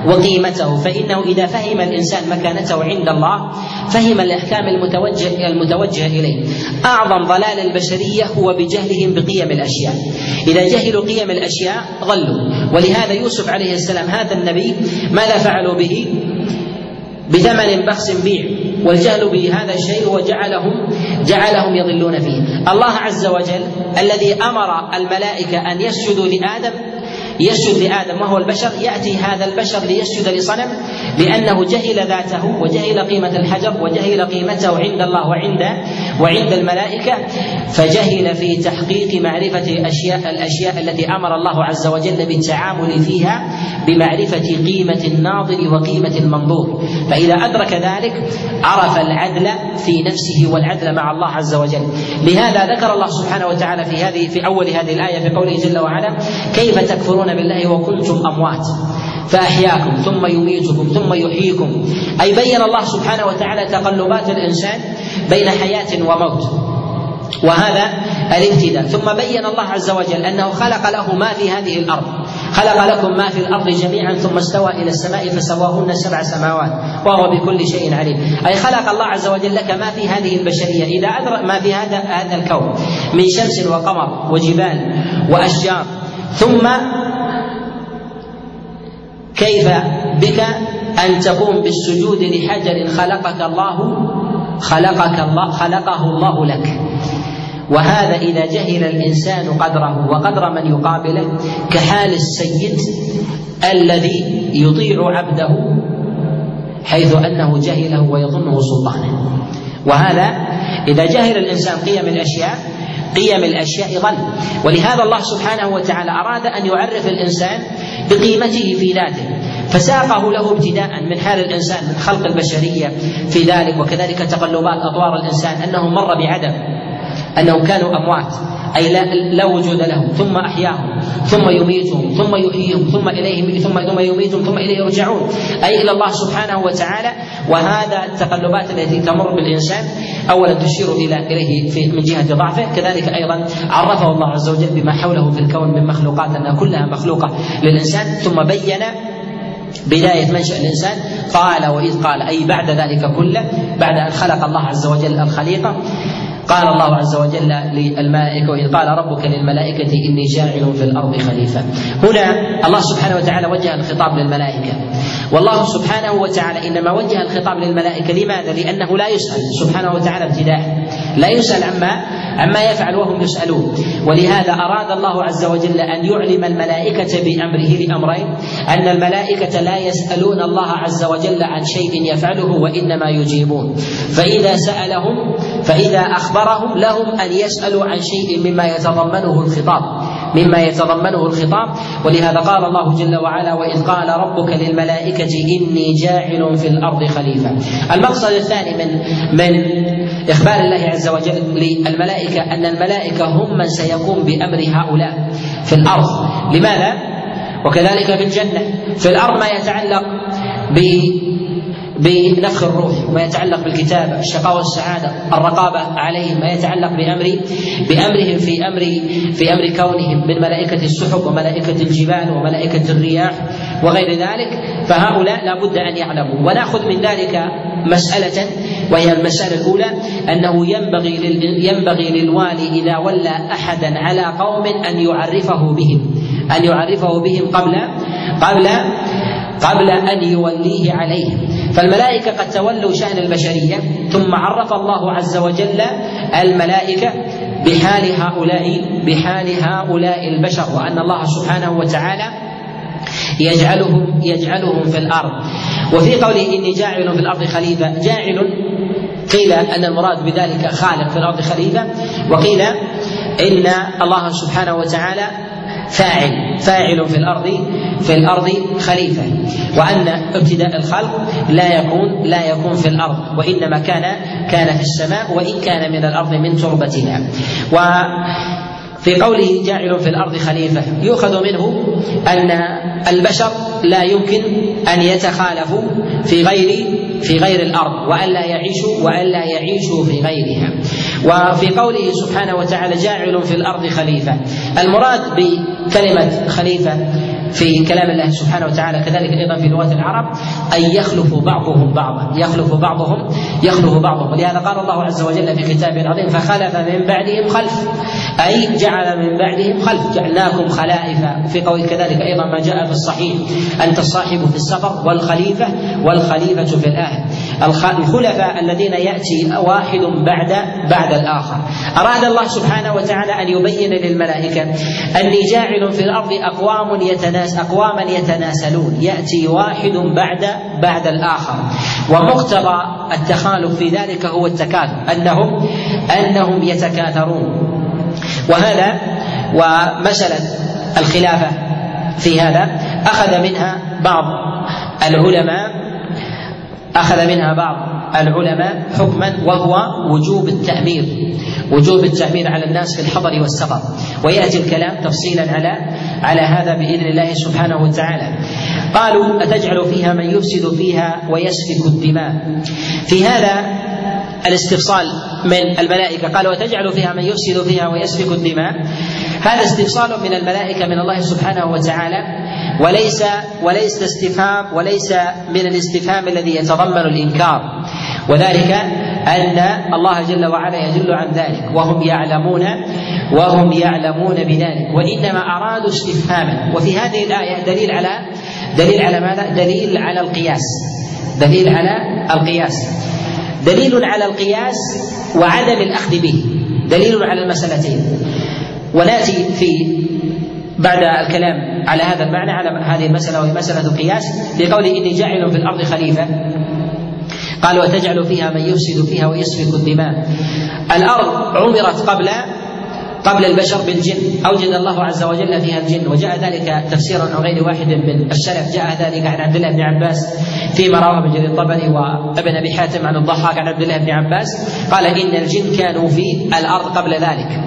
وقيمته، فإنه إذا فهم الإنسان مكانته عند الله فهم الأحكام المتوجه, المتوجه إليه. أعظم ضلال البشرية هو بجهلهم بقيم الأشياء، إذا جهلوا قيم الأشياء ضلوا. ولهذا يوسف عليه السلام هذا النبي ماذا فعلوا به؟ بثمن بخس بيع، والجهل بهذا الشيء وجعلهم جعلهم يضلون فيه. الله عز وجل الذي أمر الملائكة أن يسجدوا لآدم يسجد لآدم وهو البشر، يأتي هذا البشر ليسجد لصنم لأنه جهل ذاته وجهل قيمة الحجر وجهل قيمته عند الله وعند وعند الملائكة، فجهل في تحقيق معرفة أشياء الأشياء التي أمر الله عز وجل بالتعامل فيها بمعرفة قيمة الناظر وقيمة المنظور. فإذا أدرك ذلك عرف العدل في نفسه والعدل مع الله عز وجل. لهذا ذكر الله سبحانه وتعالى في هذه في أول هذه الآية في قوله جل وعلا: كيف تكفرون بالله وكنتم أموات فأحياكم ثم يميتكم ثم يحييكم. أي بين الله سبحانه وتعالى تقلبات الإنسان بين حياة وموت، وهذا الابتداء. ثم بين الله عز وجل أنه خلق له ما في هذه الأرض، خلق لكم ما في الأرض جميعا ثم استوى إلى السماء فسواهن سبع سماوات وهو بكل شيء عليم. أي خلق الله عز وجل لك ما في هذه البشرية، إذا أدرك ما في هذا هذا الكون من شمس وقمر وجبال وأشجار، ثم كيف بك أن تقوم بالسجود لحجر خلقك الله خلقك الله خلقه الله لك. وهذا إذا جهل الإنسان قدره وقدر من يقابله كحال السيد الذي يطيع عبده حيث أنه جهله ويظنه سلطانه. وهذا إذا جهل الإنسان قيم الأشياء قيم الأشياء ضل. ولهذا الله سبحانه وتعالى أراد أن يعرف الإنسان بقيمته في ذاته، فساقه له ابتداء من حال الإنسان من خلق البشرية في ذلك، وكذلك تقلبات أطوار الإنسان أنه مر بعدم، أنهم كانوا أموات أي لا, لا وجود لهم، ثم أحياهم ثم يميتهم ثم يحييهم ثم إليه ثم ثم يميتهم ثم إليه يرجعون، أي إلى الله سبحانه وتعالى. وهذا التقلبات التي تمر بالإنسان أولا تشير إلى إليه في من جهة ضعفه، كذلك أيضا عرفه الله عز وجل بما حوله في الكون من مخلوقات أنها كلها مخلوقة للإنسان. ثم بين بداية منشأ الإنسان، قال وإذ قال، أي بعد ذلك كله، بعد أن خلق الله عز وجل الخليقة، قال الله عز وجل للملائكة: وإذ قال ربك للملائكة إني جاعل في الأرض خليفة. هنا الله سبحانه وتعالى وجه الخطاب للملائكة، والله سبحانه وتعالى إنما وجه الخطاب للملائكة لماذا؟ لأنه لا يسأل سبحانه وتعالى ابتداء، لا يسأل عما عما يفعل وهم يسألون. ولهذا أراد الله عز وجل أن يعلم الملائكة بأمره لأمرين: أن الملائكة لا يسألون الله عز وجل عن شيء يفعله وإنما يجيبون، فإذا سألهم فإذا أخبرهم لهم أن يسألوا عن شيء مما يتضمنه الخطاب مما يتضمنه الخطاب. ولهذا قال الله جل وعلا: وإذ قال ربك للملائكة إني جاعل في الأرض خليفة. المقصد الثاني من من إخبار الله عز وجل للملائكة أن الملائكة هم من سيقوم بأمر هؤلاء في الأرض. لماذا؟ وكذلك في الجنة. في الأرض ما يتعلق ب بنفخ الروح، ما يتعلق بالكتابة، الشقاء والسعادة، الرقابة عليهم، ما يتعلق بأمر بأمرهم في أمر في أمر كونهم من ملائكة السحب وملائكة الجبال وملائكة الرياح وغير ذلك، فهؤلاء لا بد أن يعلموا. ونأخذ من ذلك مسألة، وهي المسألة الأولى: أنه ينبغي ينبغي للوالي إذا ولى أحدا على قوم أن يعرفه بهم أن يعرفه بهم قبل قبل قبل أن يوليه عليهم. فالملائكة قد تولوا شأن البشرية، ثم عرف الله عز وجل الملائكة بحال هؤلاء بحال هؤلاء البشر، وأن الله سبحانه وتعالى يجعلهم يجعلهم في الأرض. وفي قوله إني جاعل في الأرض خليفة، جاعل قيل أن المراد بذلك خالق في الأرض خليفة، وقيل إن الله سبحانه وتعالى فاعل فاعل في الأرض في الأرض خليفة، وأن ابتداء الخلق لا يكون لا يكون في الأرض، وإنما كان كان في السماء، وإن كان من الأرض من تربتها. وفي قوله جاعل في الأرض خليفة يؤخذ منه أن البشر لا يمكن أن يتخالفوا في غير في غير الأرض، وألا يعيشوا وألا يعيشوا في غيرها. وفي قوله سبحانه وتعالى جاعل في الأرض خليفة، المراد بكلمة خليفة في كلام الله سبحانه وتعالى كذلك أيضا في لغة العرب أن يخلف بعضهم بعضا، يخلف بعضهم يخلف بعضهم. ولهذا قال الله عز وجل في كتابه العظيم فخلف من بعدهم خلف، أي جعل من بعدهم خلف، جعلناكم خلائف. في قول كذلك أيضا ما جاء في الصحيح أنت الصاحب في السفر والخليفة والخليفة في الأهل. الخلفاء الذين يأتي واحد بعد بعد الآخر. أراد الله سبحانه وتعالى أن يبين للملائكة أني جاعل في الأرض أقوام يتناس أقواما يتناسلون، يأتي واحد بعد بعد الآخر، ومقتضى التخالف في ذلك هو التكاثر، أنهم أنهم يتكاثرون. وهذا ومسألة الخلافة في هذا أخذ منها بعض العلماء أخذ منها بعض العلماء حكما، وهو وجوب التأمير، وجوب التأمير على الناس في الحضر والسفر، ويأتي الكلام تفصيلا على على هذا بإذن الله سبحانه وتعالى. قالوا أتجعل فيها من يفسد فيها ويسفك الدماء. في هذا الاستفصال من الملائكة قالوا وتجعل فيها من يفسد فيها ويسفك الدماء، هذا استفصال من الملائكة من الله سبحانه وتعالى، وليس وليس استفهام وليس من الاستفهام الذي يتضمن الإنكار، وذلك أن الله جل وعلا يدل عن ذلك وهم يعلمون وهم يعلمون بذلك، وإنما أرادوا استفهاما. وفي هذه الآية دليل على دليل على ماذا؟ دليل على القياس، دليل على القياس دليل على القياس وعدم الأخذ به، دليل على المسألتين. ونأتي في بعد الكلام على هذا المعنى على هذه المسألة وهي مسألة القياس بقول إني جاعل في الأرض خليفة. قال وتجعل فيها من يفسد فيها ويسفك الدماء. الأرض عمرت قبل قبل البشر بالجن، أوجد الله عز وجل فيها الجن، وجاء ذلك تفسيرا عن غير واحد من السلف. جاء ذلك عن عبد الله بن عباس فيما رواه ابن جرير الطبري وابن أبي حاتم عن الضحاك عن عبد الله بن عباس قال إن الجن كانوا في الأرض قبل ذلك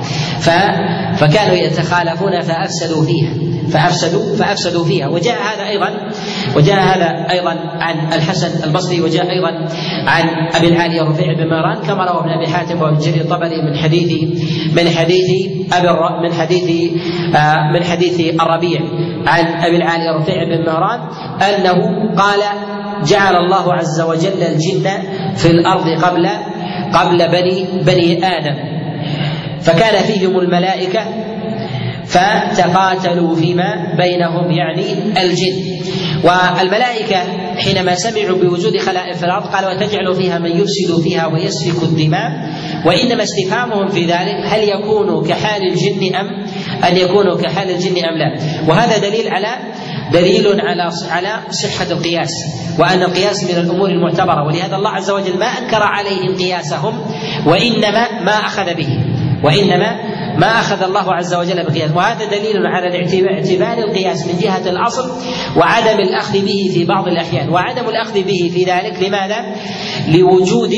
فكانوا يتخالفون فأفسدوا فيها فأفسدوا فأفسدوا فيها. وجاء هذا أيضا وجاء هذا أيضا عن الحسن البصري، وجاء أيضا عن أبي العالي رفيع بن مهران كما روى ابن أبي حاتم وابن جرير الطبري من حديث من حديث أبي من حديث آه من حديث الربيع عن أبي العالي رفيع بن مهران أنه قال جعل الله عز وجل الجن في الأرض قبل قبل بني بني آدم، فكان فيهم الملائكة فتقاتلوا فيما بينهم، يعني الجن. والملائكة حينما سمعوا بوجود خلائق في الأرض قالوا وتجعل فيها من يفسد فيها ويسفك الدماء، وإنما استفهامهم في ذلك هل يكونوا كحال الجن أم أن يكونوا كحال الجن أم لا. وهذا دليل على دليل على على صحة القياس، وأن القياس من الأمور المعتبرة، ولهذا الله عز وجل ما أنكر عليهم قياسهم وإنما ما أخذ به وإنما ما أخذ الله عز وجل بقياس. وهذا دليل على اعتبار القياس من جهة الأصل وعدم الأخذ به في بعض الأحيان، وعدم الأخذ به في ذلك لماذا؟ لوجود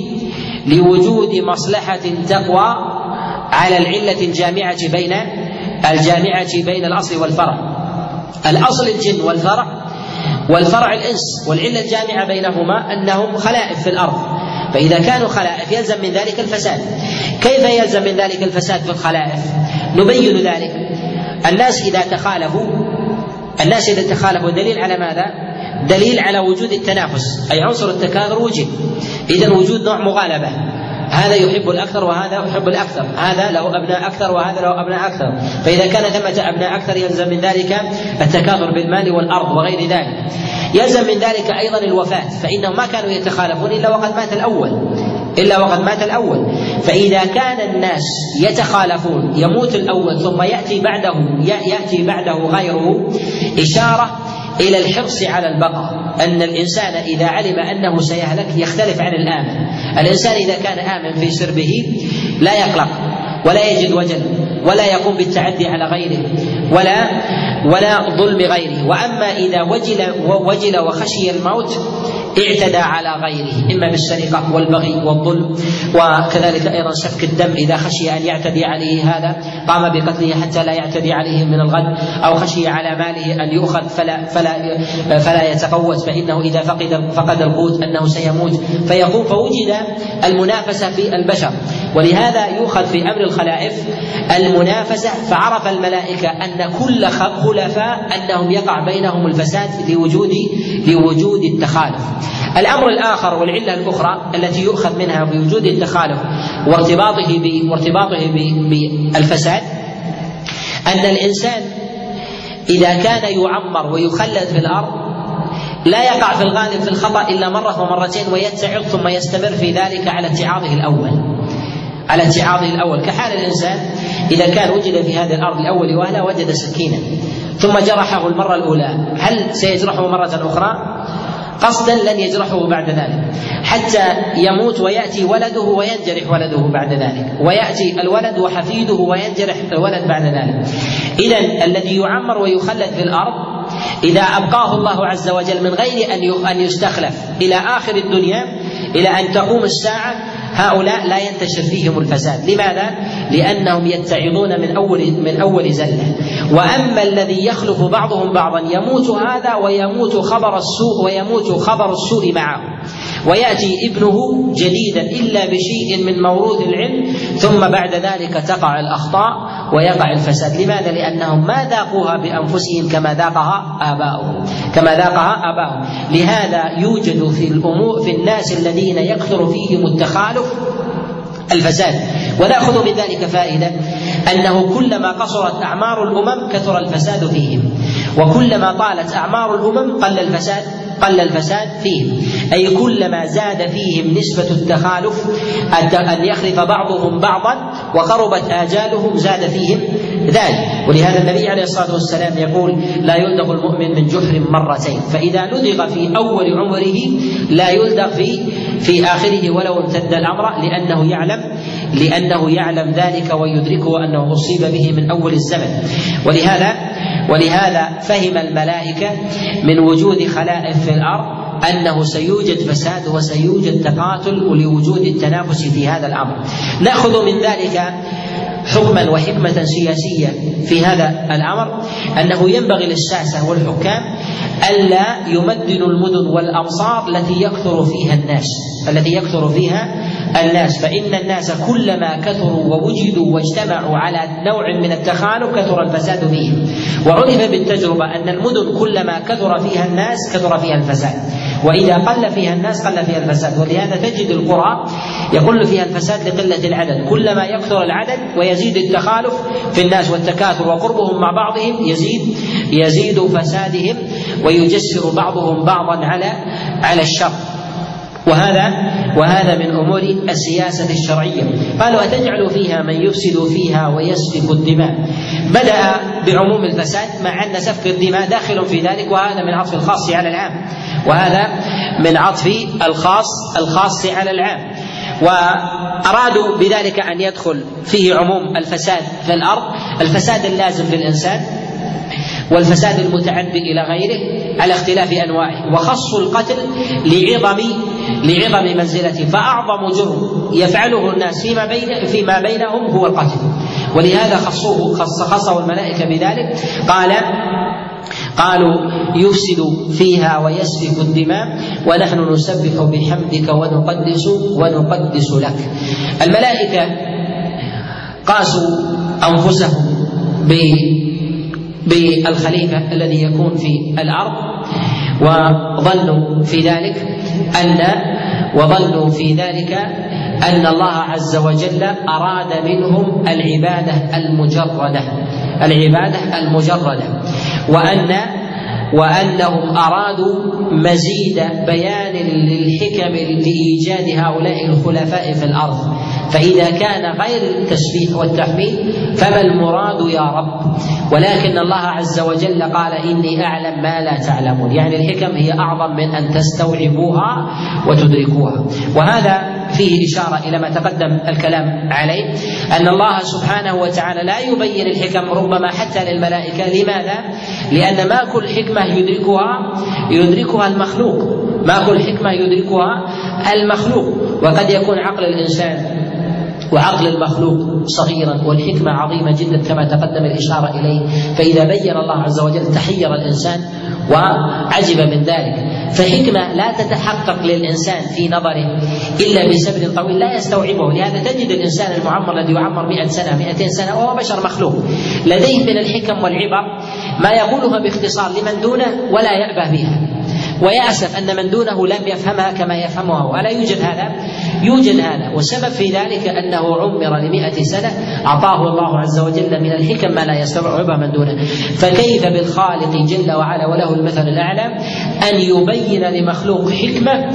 لوجود مصلحة تقوى على العلة الجامعة بين الجامعة بين الأصل والفرع. الأصل الجن والفرع والفرع الإنس، والعلة الجامعة بينهما أنهم خلائف في الأرض، فإذا كانوا خلائف يلزم من ذلك الفساد. كيف يلزم من ذلك الفساد في الخلائف؟ نبين ذلك. الناس إذا تخالفوا الناس إذا تخالفوا دليل على ماذا؟ دليل على وجود التنافس، أي عنصر التكاثر وجد، إذن وجود نوع مغالبة، هذا يحب الأكثر وهذا يحب الأكثر، هذا له أبناء أكثر وهذا له أبناء أكثر، فإذا كان ثمة أبناء أكثر يلزم من ذلك التكاثر بالمال والأرض وغير ذلك. يلزم من ذلك أيضا الوفاة، فإنهم ما كانوا يتخالفون إلا وقد مات الأول إلا وقد مات الأول فإذا كان الناس يتخالفون يموت الأول ثم يأتي بعده يأتي بعده غيره، إشارة إلى الحرص على البقاء، أن الإنسان إذا علم أنه سيهلك يختلف عن الآمن. الإنسان إذا كان آمن في سربه لا يقلق ولا يجد وجل ولا يقوم بالتعدي على غيره ولا ولا ظلم غيره. وأما إذا وجل وجل وخشي الموت اعتدى على غيره، إما بالسرقة والبغي والظلم، وكذلك أيضا سفك الدم. إذا خشي أن يعتدي عليه هذا قام بقتله حتى لا يعتدي عليه من الغد، أو خشي على ماله أن يؤخذ فلا فلا فلا يتقوت، فإنه إذا فقد فقد القوت أنه سيموت فيقوم. فوجد المنافسة في البشر، ولهذا يؤخذ في أمر الخلائف المنافسة، فعرف الملائكة أن كل خلفاء أنهم يقع بينهم الفساد لوجود لوجود التخالف. الأمر الآخر والعلة الأخرى التي يؤخذ منها بوجود التخالف وارتباطه وارتباطه بالفساد أن الإنسان إذا كان يعمر ويخلد في الأرض لا يقع في الغالب في الخطأ إلا مرة ومرتين ويتعظ ثم يستمر في ذلك على اتعاظه الأول على اتعاظه الأول كحال الإنسان إذا كان وجد في هذه الأرض لأول وهلة وجد سكينا ثم جرحه المرة الأولى، هل سيجرحه مرة أخرى؟ قصدا لن يجرحه بعد ذلك حتى يموت ويأتي ولده وينجرح ولده بعد ذلك، ويأتي الولد وحفيده وينجرح الولد بعد ذلك. إذن الذي يعمر ويخلد في الأرض إذا أبقاه الله عز وجل من غير أن يستخلف إلى آخر الدنيا إلى أن تقوم الساعة، هؤلاء لا ينتشر فيهم الفساد. لماذا؟ لأنهم يتعظون من أول من أول زلة. وأما الذي يخلف بعضهم بعضا يموت هذا ويموت خبر السوء ويموت خبر السوء معه، ويأتي ابنه جديدا إلا بشيء من موروث العلم، ثم بعد ذلك تقع الأخطاء ويقع الفساد. لماذا؟ لأنهم ما ذاقوها بأنفسهم كما ذاقها آباؤهم كما ذاقها آباؤهم. لهذا يوجد في الأمور في الناس الذين يكثر فيهم التخالف الفساد. ونأخذ من ذلك فائدة أنه كلما قصرت أعمار الأمم كثر الفساد فيهم، وكلما طالت أعمار الأمم قل الفساد قل الفساد فيهم، أي كلما زاد فيهم نسبة التخالف أن يخلف بعضهم بعضا وقربت آجالهم زاد فيهم ذلك. ولهذا النبي عليه الصلاة والسلام يقول: لا يلدغ المؤمن من جحر مرتين، فإذا لدغ في أول عمره لا يلدغ في في آخره ولو امتد الأمر، لأنه يعلم لأنه يعلم ذلك ويدركه أنه أصيب به من أول الزمن. ولهذا ولهذا فهم الملائكة من وجود خلائف في الأرض أنه سيوجد فساد وسيوجد تقاتل ولوجود التنافس في هذا الأمر. نأخذ من ذلك حكما وحكمة سياسية في هذا الأمر، أنه ينبغي للساسة والحكام ألا يمدنوا المدن والأمصار التي يكثر فيها الناس التي يكثر فيها الناس فإن الناس كلما كثروا ووجدوا واجتمعوا على نوع من التخالف كثر الفساد فيهم. وعرف بالتجربة أن المدن كلما كثر فيها الناس كثر فيها الفساد، وإذا قل فيها الناس قل فيها الفساد. ولهذا تجد القرى يقل فيها الفساد لقلة العدد، كلما يكثر العدد ويزيد التخالف في الناس والتكاثر وقربهم مع بعضهم يزيد يزيد فسادهم ويجسر بعضهم بعضا على على الشر. وهذا وهذا من أمور السياسة الشرعية. قالوا: أتجعل فيها من يفسد فيها ويسفك الدماء. بدأ بعموم الفساد مع أن سفك الدماء داخل في ذلك، وهذا من عطف الخاص على العام وهذا من عطف الخاص الخاص على العام. وأرادوا بذلك أن يدخل فيه عموم الفساد في الأرض، الفساد اللازم في الإنسان والفساد المتعدي إلى غيره على اختلاف أنواعه، وخصوا القتل لعظم لعظم منزلته، فأعظم جرم يفعله الناس فيما بين فيما بينهم هو القتل. ولهذا خصوه خص خصه الملائكة بذلك. قال قالوا: يفسد فيها ويسفك الدماء ونحن نسبح بحمدك ونقدس ونقدس لك. الملائكة قاسوا أنفسهم بالخليفة الذي يكون في الأرض، وظنوا في ذلك أن وظنوا في ذلك أن الله عز وجل أراد منهم العبادة المجردة العبادة المجردة وأن وأنهم أرادوا مزيد بيان للحكم لإيجاد هؤلاء الخلفاء في الأرض. فإذا كان غير التسبيح والتحميد فما المراد يا رب؟ ولكن الله عز وجل قال: إني أعلم ما لا تعلمون، يعني الحكم هي أعظم من أن تستوعبوها وتدركوها. وهذا فيه إشارة إلى ما تقدم الكلام عليه، أن الله سبحانه وتعالى لا يبين الحكم ربما حتى للملائكة. لماذا؟ لأن ما كل حكمة يدركها يدركها المخلوق ما كل حكمة يدركها المخلوق وقد يكون عقل الإنسان وعقل المخلوق صغيرا والحكمة عظيمة جدا كما تقدم الإشارة إليه. فإذا بين الله عز وجل تحير الإنسان وعجب من ذلك. فحكمة لا تتحقق للإنسان في نظره إلا بسبب طويل لا يستوعبه. لهذا تجد الإنسان المعمر الذي يعمر مئة سنة مئتين سنة وهو بشر مخلوق لديه من الحكم والعبر ما يقولها باختصار لمن دونه ولا يأبه بها، ويأسف أن من دونه لم يفهمها كما يفهمها. ولا يوجد هذا يوجد هذا والسبب في ذلك أنه عمر لمئة سنة أعطاه الله عز وجل من الحكم ما لا يستوعبها من دونه. فكيف بالخالق جل وعلا وله المثل الأعلى أن يبين لمخلوق حكمة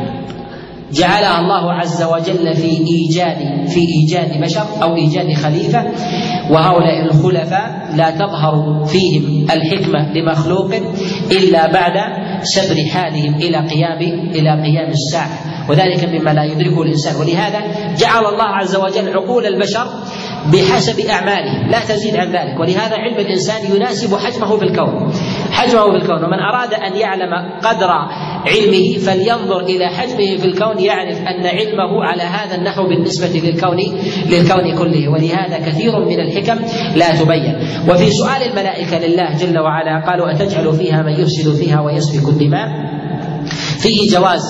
جعلها الله عز وجل في إيجاد في إيجاد بشر أو إيجاد خليفة، وهؤلاء الخلفاء لا تظهر فيهم الحكمة لمخلوق إلا بعد سبر حالهم إلى قيام إلى قيام الساعة، وذلك مما لا يدركه الإنسان. ولهذا جعل الله عز وجل عقول البشر بحسب أعمالهم لا تزيد عن ذلك. ولهذا علم الإنسان يناسب حجمه في الكون حجمه في الكون ومن أراد أن يعلم قدر علمه فلينظر إلى حجمه في الكون يعرف أن علمه على هذا النحو بالنسبة للكون للكون كله. ولهذا كثير من الحكم لا تبين. وفي سؤال الملائكة لله جل وعلا قالوا أتجعل فيها من يفسد فيها ويسفك الدماء، فيه جواز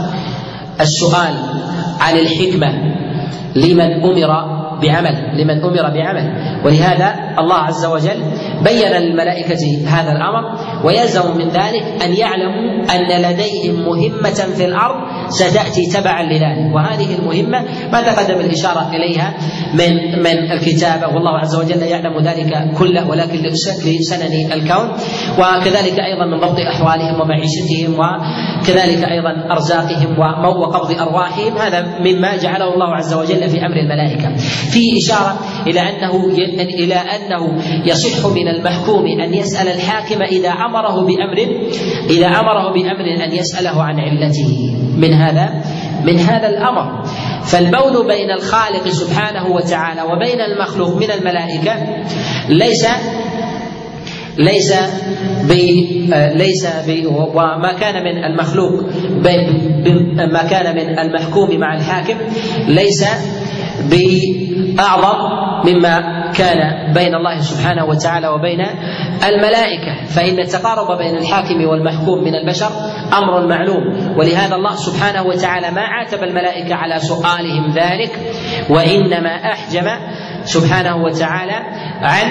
السؤال عن الحكمة لمن أمر بعمل لمن أمر بعمل ولهذا الله عز وجل بين للملائكة هذا الأمر، ويلزم من ذلك أن يعلموا أن لديهم مهمة في الأرض ستأتي تبعا لذلك. وهذه المهمة ما تقدم الإشارة إليها من من الكتابة، والله عز وجل يعلم ذلك كله، ولكن لسنن الكون، وكذلك أيضا من ضبط أحوالهم ومعيشتهم، وكذلك أيضا أرزاقهم وقبض أرواحهم. هذا مما جعله الله عز وجل في أمر الملائكة. فيه إشارة إلى أنه إلى أنه يصح من المحكوم أن يسأل الحاكم إذا أمره بأمر إذا أمره بأمر أن يسأله عن علته من هذا من هذا الأمر. فالبون بين الخالق سبحانه وتعالى وبين المخلوق من الملائكة ليس ليس ب ليس ب وما كان من المخلوق ما كان من المحكوم مع الحاكم ليس بأعظم مما كان بين الله سبحانه وتعالى وبين الملائكة. فإن التقارب بين الحاكم والمحكوم من البشر أمر معلوم، ولهذا الله سبحانه وتعالى ما عاتب الملائكة على سؤالهم ذلك، وإنما أحجم سبحانه وتعالى عن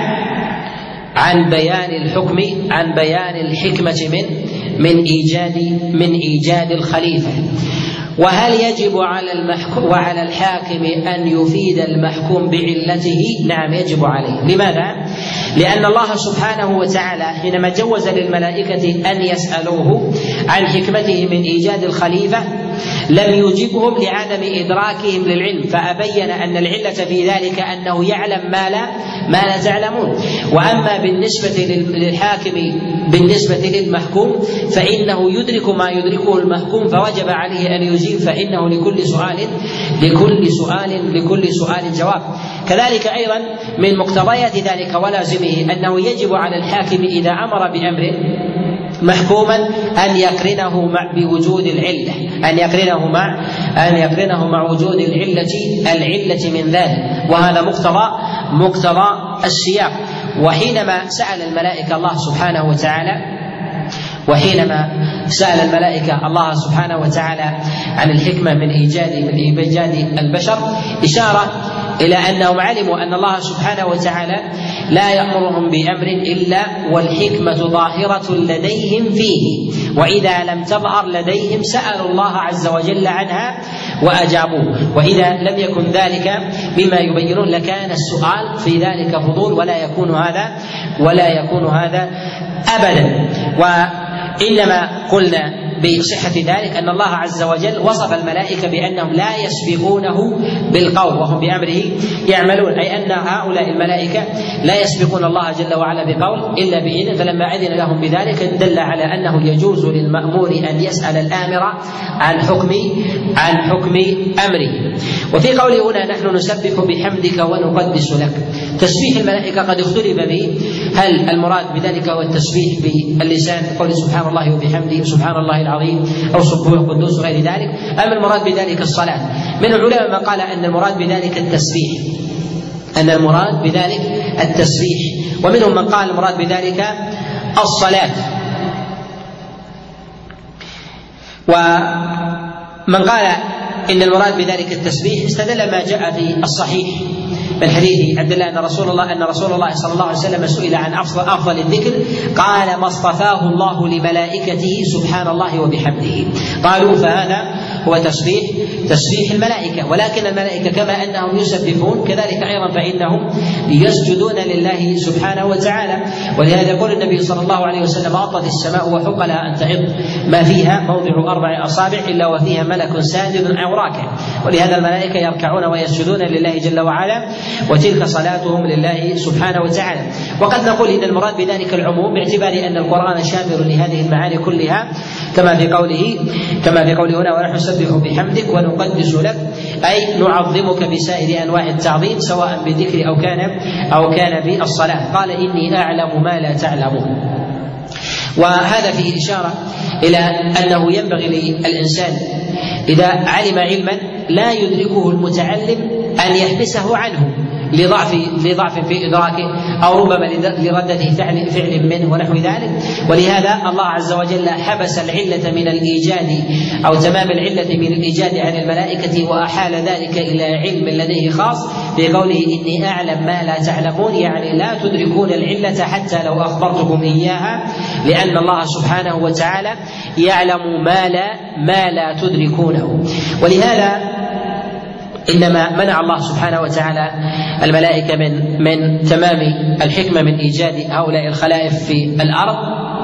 عن بيان الحكم عن بيان الحكمة من من إيجاد من إيجاد الخليفة. وهل يجب على المحكوم وعلى الحاكم أن يفيد المحكوم بعلته؟ نعم يجب عليه. لماذا؟ لأن الله سبحانه وتعالى حينما جوز للملائكة أن يسألوه عن حكمته من إيجاد الخليفة لم يجبهم لعدم إدراكهم للعلم، فأبين أن العلة في ذلك أنه يعلم ما لا ما لا تعلمون. وأما بالنسبة للحاكم بالنسبة للمحكوم فإنه يدرك ما يدركه المحكوم، فوجب عليه أن يجيب، فإنه لكل سؤال لكل سؤال لكل سؤال جواب. كذلك أيضا من مقتضيات ذلك ولازمه أنه يجب على الحاكم إذا أمر بأمر محكوما أن يقرنه مع بوجود العلة أن يقرنه مع أن يقرنه مع وجود العلة العلة من ذلك، وهذا مقتضى مقتضى السياق. وحينما سأل الملائكة الله سبحانه وتعالى وحينما سأل الملائكة الله سبحانه وتعالى عن الحكمة من إيجاد من إيجاد البشر إشارة إلى أنهم علموا أن الله سبحانه وتعالى لا يأمرهم بأمر إلا والحكمة ظاهرة لديهم فيه، وإذا لم تظهر لديهم سألوا الله عز وجل عنها وأجابوه. وإذا لم يكن ذلك مما يبينون لكان السؤال في ذلك فضول ولا يكون هذا ولا يكون هذا أبدا. وإنما قلنا بصحة ذلك أن الله عز وجل وصف الملائكة بأنهم لا يسبقونه بالقول وهم بأمره يعملون، أي أن هؤلاء الملائكة لا يسبقون الله جل وعلا بقول إلا بإذن، فلما أذن لهم بذلك دل على أنه يجوز للمأمور أن يسأل الآمر عن حكم عن حكم أمره. وفي قوله هنا نحن نسبح بحمدك ونقدس لك، تسبيح الملائكة قد اختلف به، هل المراد بذلك هو التسبيح باللسان قول سبحان الله وبحمده سبحان الله العظيم أو سبوح قدوس غير ذلك، أم المراد بذلك الصلاة؟ من العلماء من قال أن المراد بذلك التسبيح أن المراد بذلك التسبيح ومنهم من قال المراد بذلك الصلاة. ومن قال إن المراد بذلك التسبيح استدل ما جاء في الصحيح من حديث عبد الله أن رسول الله أن رسول الله صلى الله عليه وسلم سئل عن أفضل, أفضل الذكر قال ما اصطفاه الله لملائكته سبحان الله وبحمده. قالوا فهذا هو تسبيح تسبيح الملائكة، ولكن الملائكة كما أنهم يسبحون كذلك أيضا فإنهم يسجدون لله سبحانه وتعالى. ولهذا يقول النبي صلى الله عليه وسلم أطت السماء وحق لها أن تعض ما فيها موضع أربع أصابع إلا وفيها ملك ساجد أو راكع، ولهذا الملائكة يركعون ويسجدون لله جل وعلا، وتلك صلاتهم لله سبحانه وتعالى. وقد نقول إن المراد بذلك العموم باعتبار أن القرآن شامل لهذه المعاني كلها، كما في قوله كما في قوله هنا ونحن نسبح بحمدك ونقدس لك، أي نعظمك بسائر أنواع التعظيم سواء بالذكر أو كان أو كان بالصلاة. قال إني أعلم ما لا تعلمون. وهذا فيه إشارة إلى أنه ينبغي للإنسان إذا علم علما لا يدركه المتعلم أن يحبسه عنه لضعف لضعف في إدراكه أو ربما لردة فعل فعل منه ونحو ذلك. ولهذا الله عز وجل حبس العلة من الإيجاد أو تمام العلة من الإيجاد عن الملائكة وأحال ذلك إلى علم لديه خاص في قوله إني أعلم ما لا تعلمون، يعني لا تدركون العلة حتى لو أخبرتكم إياها، لأن الله سبحانه وتعالى يعلم ما لا ما لا تدركونه. ولهذا إنما منع الله سبحانه وتعالى الملائكة من من تمام الحكمة من إيجاد هؤلاء الخلائف في الأرض.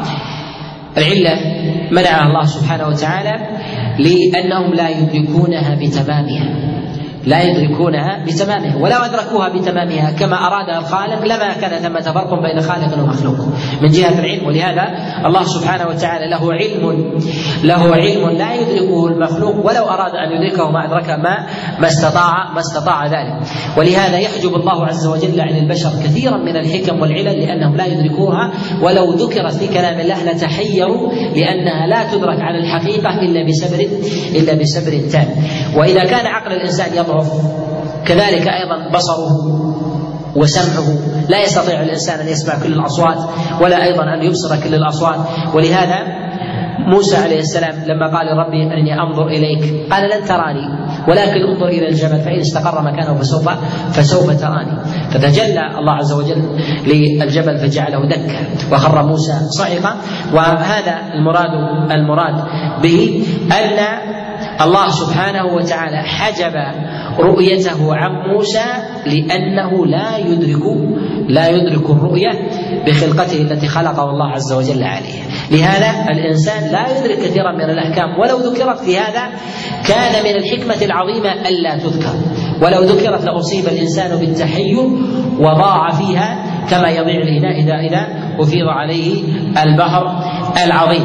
العلة منعها الله سبحانه وتعالى لأنهم لا يدركونها بتمامها لا يدركونها بتمامها ولو أدركوها بتمامها كما أرادها الخالق لما كان ثمة فرق بين خالق ومخلوق من جهة العلم. ولهذا الله سبحانه وتعالى له علم له علم لا يدركه المخلوق، ولو أراد أن يدركه ما أدرك ما ما استطاع ما استطاع ذلك. ولهذا يحجب الله عز وجل عن البشر كثيرا من الحكم والعلل لأنهم لا يدركوها، ولو ذكرت في كلام الله لتحيروا لأنها لا تدرك على الحقيقة إلا بسبر إلا بسبر تام. وإذا كان عقل الإنسان يضعف كذلك أيضا بصره وسمعه، لا يستطيع الإنسان أن يسمع كل الأصوات ولا أيضا أن يبصر كل الأصوات. ولهذا موسى عليه السلام لما قال ربي أرني أنظر إليك قال لن تراني ولكن انظر إلى الجبل فإن استقر مكانه فسوف فسوف تراني، فتجلى الله عز وجل للجبل فجعله دكا وخر موسى صعقا. وهذا المراد المراد به أن الله سبحانه وتعالى حجب رؤيته عن موسى لأنه لا يدرك لا يدرك الرؤية بخلقته التي خلقه الله عز وجل عليه. لهذا الإنسان لا يدرك كثيرا من الأحكام، ولو ذكرت في هذا كان من الحكمة العظيمة ألا تذكر، ولو ذكرت لأصيب الإنسان بالتحير وضاع فيها كما يضيع الإناء إذا إذا أفيض عليه البحر العظيم.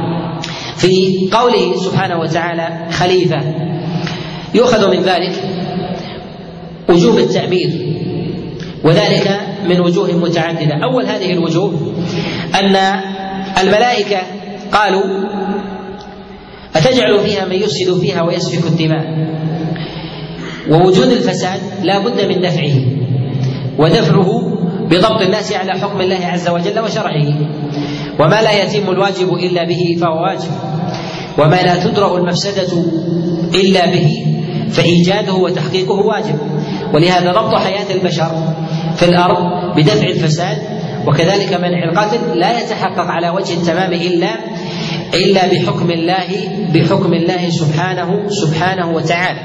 في قوله سبحانه وتعالى خليفة يؤخذ من ذلك وجوب التعبير، وذلك من وجوه متعددة. أول هذه الوجوه أن الملائكة قالوا أتجعل فيها من يفسد فيها ويسفك الدماء، ووجود الفساد لا بد من دفعه، ودفعه بضبط الناس على حكم الله عز وجل وشرعه، وما لا يتم الواجب إلا به فهو واجب، وما لا تدرأ المفسدة إلا به فإيجاده وتحقيقه واجب. ولهذا ضبط حياة البشر في الأرض بدفع الفساد وكذلك منع القتل لا يتحقق على وجه التمام إلا إلا بحكم الله بحكم الله سبحانه سبحانه وتعالى.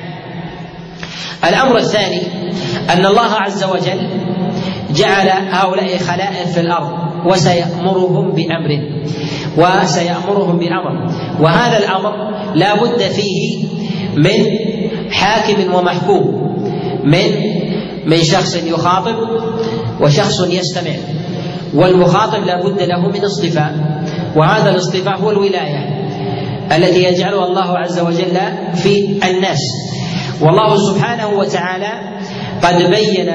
الأمر الثاني أن الله عز وجل جعل هؤلاء خلائف في الأرض وسيأمرهم بأمر وسيأمرهم بأمر وهذا الأمر لا بد فيه من حاكم ومحكوم، من من شخص يخاطب وشخص يستمع، والمخاطب لا بد له من اصطفاء، وهذا الاصطفاء هو الولاية التي يجعلها الله عز وجل في الناس. والله سبحانه وتعالى قد بين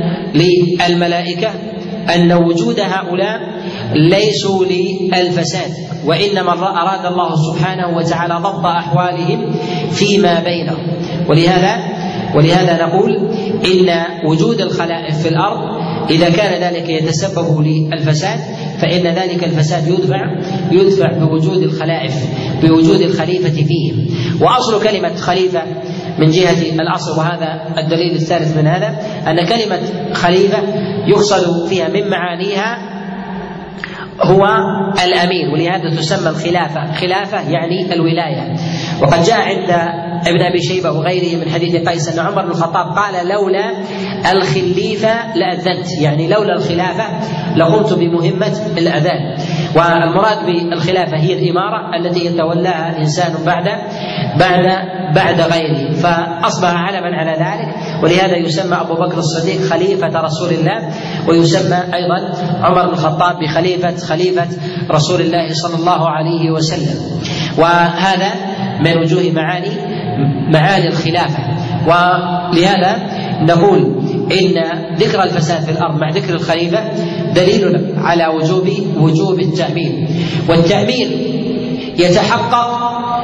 للملائكة أن وجود هؤلاء ليسوا للفساد، وإنما أراد الله سبحانه وتعالى ضبط أحوالهم فيما بينهم. ولهذا ولهذا نقول إن وجود الخلائف في الأرض إذا كان ذلك يتسبب للفساد فإن ذلك الفساد يدفع يدفع بوجود الخلائف بوجود الخليفة فيهم. وأصل كلمة خليفة من جهة الأصل، وهذا الدليل الثالث من هذا، أن كلمة خليفة يقصد فيها من معانيها هو الأمير، ولهذا تسمى الخلافة خلافة يعني الولاية. وقد جاء عند ابن أبي شيبة وغيره من حديث قيس أن عمر بن الخطاب قال لولا الخليفة لأذنت، يعني لولا الخلافة لقمت بمهمة الأذان. والمراد بالخلافة هي الإمارة التي يتولاها الإنسان بعد بعد بعد غيره، فأصبح علما على ذلك. ولهذا يسمى أبو بكر الصديق خليفة رسول الله، ويسمى أيضا عمر بن الخطاب بخليفة خليفة رسول الله صلى الله عليه وسلم. وهذا من وجوه معاني معاني الخلافة. ولهذا نقول إن ذكر الفساد في الأرض مع ذكر الخليفة دليل على وجوب وجوب التأمين. والتأمين يتحقق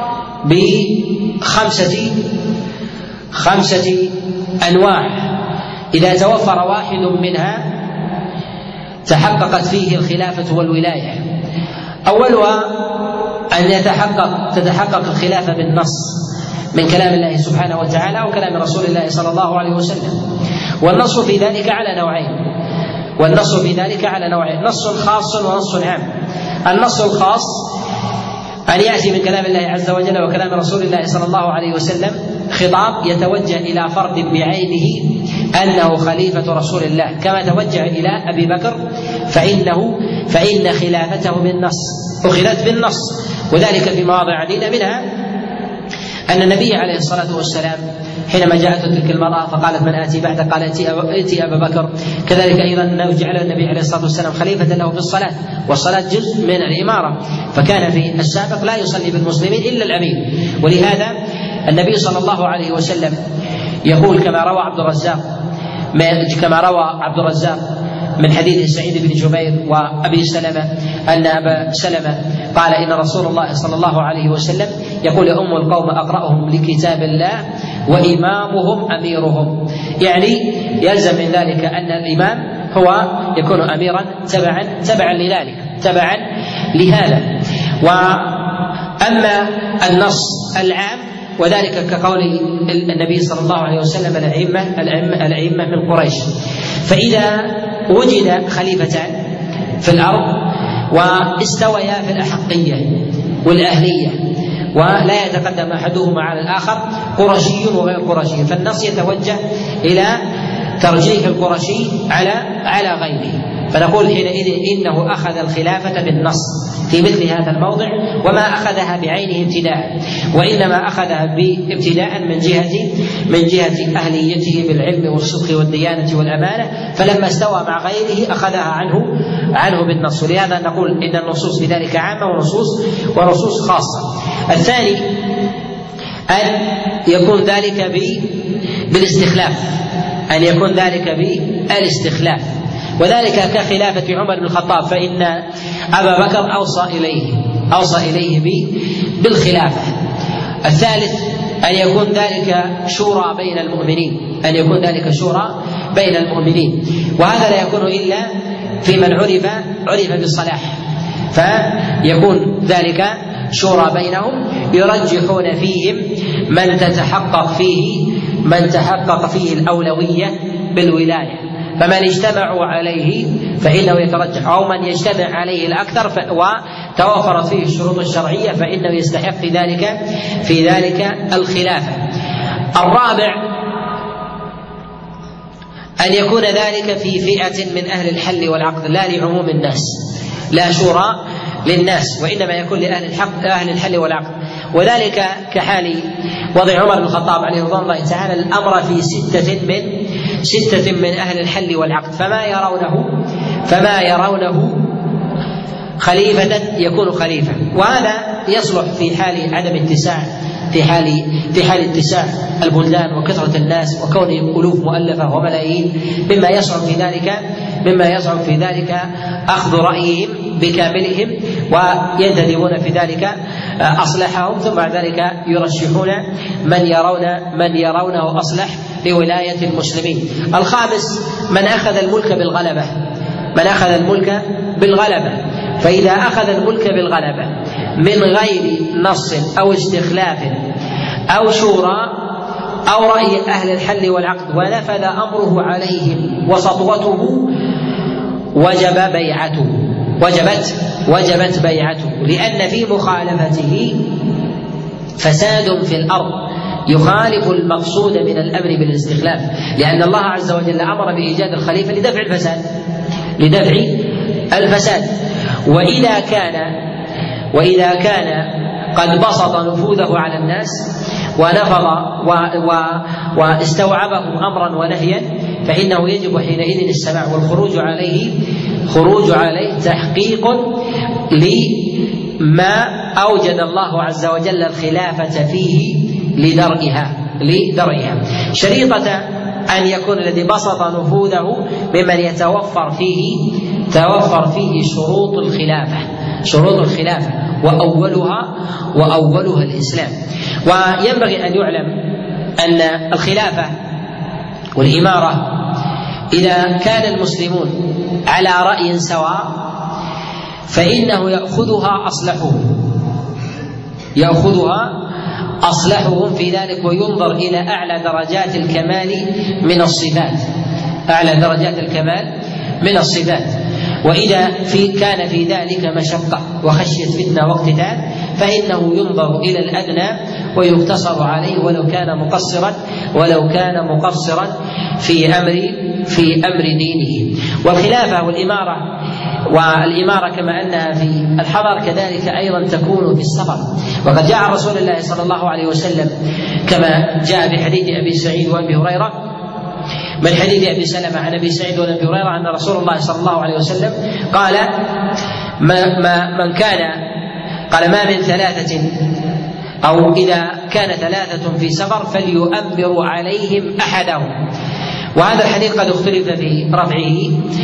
بخمسة خمسة أنواع، إذا توفر واحد منها تحققت فيه الخلافة والولاية. أولها أن يتحقق تتحقق الخلافة بالنص من كلام الله سبحانه وتعالى وكلام رسول الله صلى الله عليه وسلم. والنص في ذلك على نوعين والنص في ذلك على نوعين نص خاص ونص عام. النص الخاص أن يأتي من كلام الله عز وجل وكلام رسول الله صلى الله عليه وسلم خطاب يتوجه إلى فرد بعينه أنه خليفة رسول الله، كما توجه إلى أبي بكر فإنه فإن خلافته بالنص أخذت بالنص. وذلك في مواضع عديدة، منها أن النبي عليه الصلاة والسلام حينما جاءته تلك المرأة فقالت من آتي بعد قال ائتي أبا بكر. كذلك أيضا أنه جعل النبي عليه الصلاة والسلام خليفة له في الصلاة، والصلاة جزء من الإمارة، فكان في السابق لا يصلي بالمسلمين إلا الأمير. ولهذا النبي صلى الله عليه وسلم يقول كما روى عبد الرزاق كما روى عبد الرزاق من حديث سعيد بن جبير وأبي سلمة أن أبا سلمة قال إن رسول الله صلى الله عليه وسلم يقول يؤم القوم أقرأهم لكتاب الله وإمامهم أميرهم، يعني يلزم من ذلك أن الإمام هو يكون أميرا تبعا تبعا لذلك تبعا لهذا. وأما النص العام وذلك كقول النبي صلى الله عليه وسلم الأئمة الأئمة الأئمة من قريش، فإذا وجد خليفتان في الأرض واستويا في الأحقية والأهلية ولا يتقدم أحدهما على الآخر قرشي وغير قرشي، فالنص يتوجه إلى ترجيح القرشي على على غيره، فنقول حينئذ إنه أخذ الخلافة بالنص في مثل هذا الموضع، وما أخذها بعينه ابتداء، وإنما أخذها ابتداء من جهة من جهة أهليته بالعلم والصدق والديانة والأمانة، فلما استوى مع غيره أخذها عنه عنه بالنص. ولهذا نقول إن النصوص في ذلك عامة ونصوص ونصوص خاصة. الثاني أن يكون ذلك بالاستخلاف أن يكون ذلك بالاستخلاف وذلك كخلافة عمر بن الخطاب، فإن أبا بكر أوصى إليه أوصى إليه بالخلافة. الثالث أن يكون ذلك شورى بين المؤمنين أن يكون ذلك شورى بين المؤمنين وهذا لا يكون إلا في من عرف عرف بالصلاح، فيكون ذلك شورى بينهم يرجحون فيهم من تتحقق فيه من تحقق فيه الأولوية بالولاية، فمن اجتمعوا عليه فإنه يترجح، أو من يجتمع عليه الأكثر وتوافرت فيه الشروط الشرعية فإنه يستحق في ذلك في ذلك الخلافة. الرابع أن يكون ذلك في فئة من أهل الحل والعقد لا لعموم الناس، لا شورى للناس، وإنما يكون لأهل الحق أهل الحل والعقد، وذلك كحال وضع عمر بن الخطاب عليه رضوان الله تعالى الأمر في ستة من ستة من أهل الحل والعقد، فما يرونه فما يرونه خليفة يكون خليفة، وهذا يصلح في حال عدم اتساع في حال في حال اتساع البلدان وكثرة الناس وكون ألوف مؤلفة وملايين، مما يصعب في ذلك مما يصعب في ذلك أخذ رأيهم بكاملهم وينتدبون في ذلك أصلحهم، ثم بعد ذلك يرشحون من يرون من يرونه أصلح لولاية المسلمين. الخامس من أخذ الملك بالغلبة من أخذ الملك بالغلبة. فإذا أخذ الملك بالغلبة من غير نص أو استخلاف أو شورى أو رأي أهل الحل والعقد ونفذ أمره عليهم وسطوته وجب بيعته وجبت وجبت بيعته، لأن في مخالفته فساد في الأرض يخالف المقصود من الأمر بالاستخلاف، لأن الله عز وجل أمر بإيجاد الخليفة لدفع الفساد لدفع الفساد وإذا كان وإذا كان قد بسط نفوذه على الناس ونفض و و واستوعبهم أمرا ونهيا فإنه يجب حينئذ السماع والخروج عليه خروج عليه تحقيق لما أوجد الله عز وجل الخلافة فيه لدرئها لدرئها شريطة أن يكون الذي بسط نفوذه ممن يتوفر فيه توفر فيه شروط الخلافة شروط الخلافة وأولها وأولها الإسلام. وينبغي أن يعلم أن الخلافة والإمارة إذا كان المسلمون على رأي سواء فإنه يأخذها أصلحهم يأخذها أصلحهم في ذلك وينظر إلى أعلى درجات الكمال من الصفات أعلى درجات الكمال من الصفات وإذا في كان في ذلك مشقة وخشية فتنة واقتتال فإنه ينظر إلى الأدنى ويقتصر عليه ولو كان مقصرا ولو كان مقصرا في أمر في أمر دينه. والخلافة والإمارة والإمارة كما أنها في الحضر كذلك أيضا تكون في السفر. وقد جاء رسول الله صلى الله عليه وسلم كما جاء في حديث أبي سعيد وأبي هريرة من حديث أبي سلمة عن أبي سعيد وأبي هريرة أن رسول الله صلى الله عليه وسلم قال ما ما من كان قال ما من ثلاثة أو إذا كان ثلاثة في سفر فليؤمر عليهم أحدهم. وهذا الحديث قد اختلف في رفعه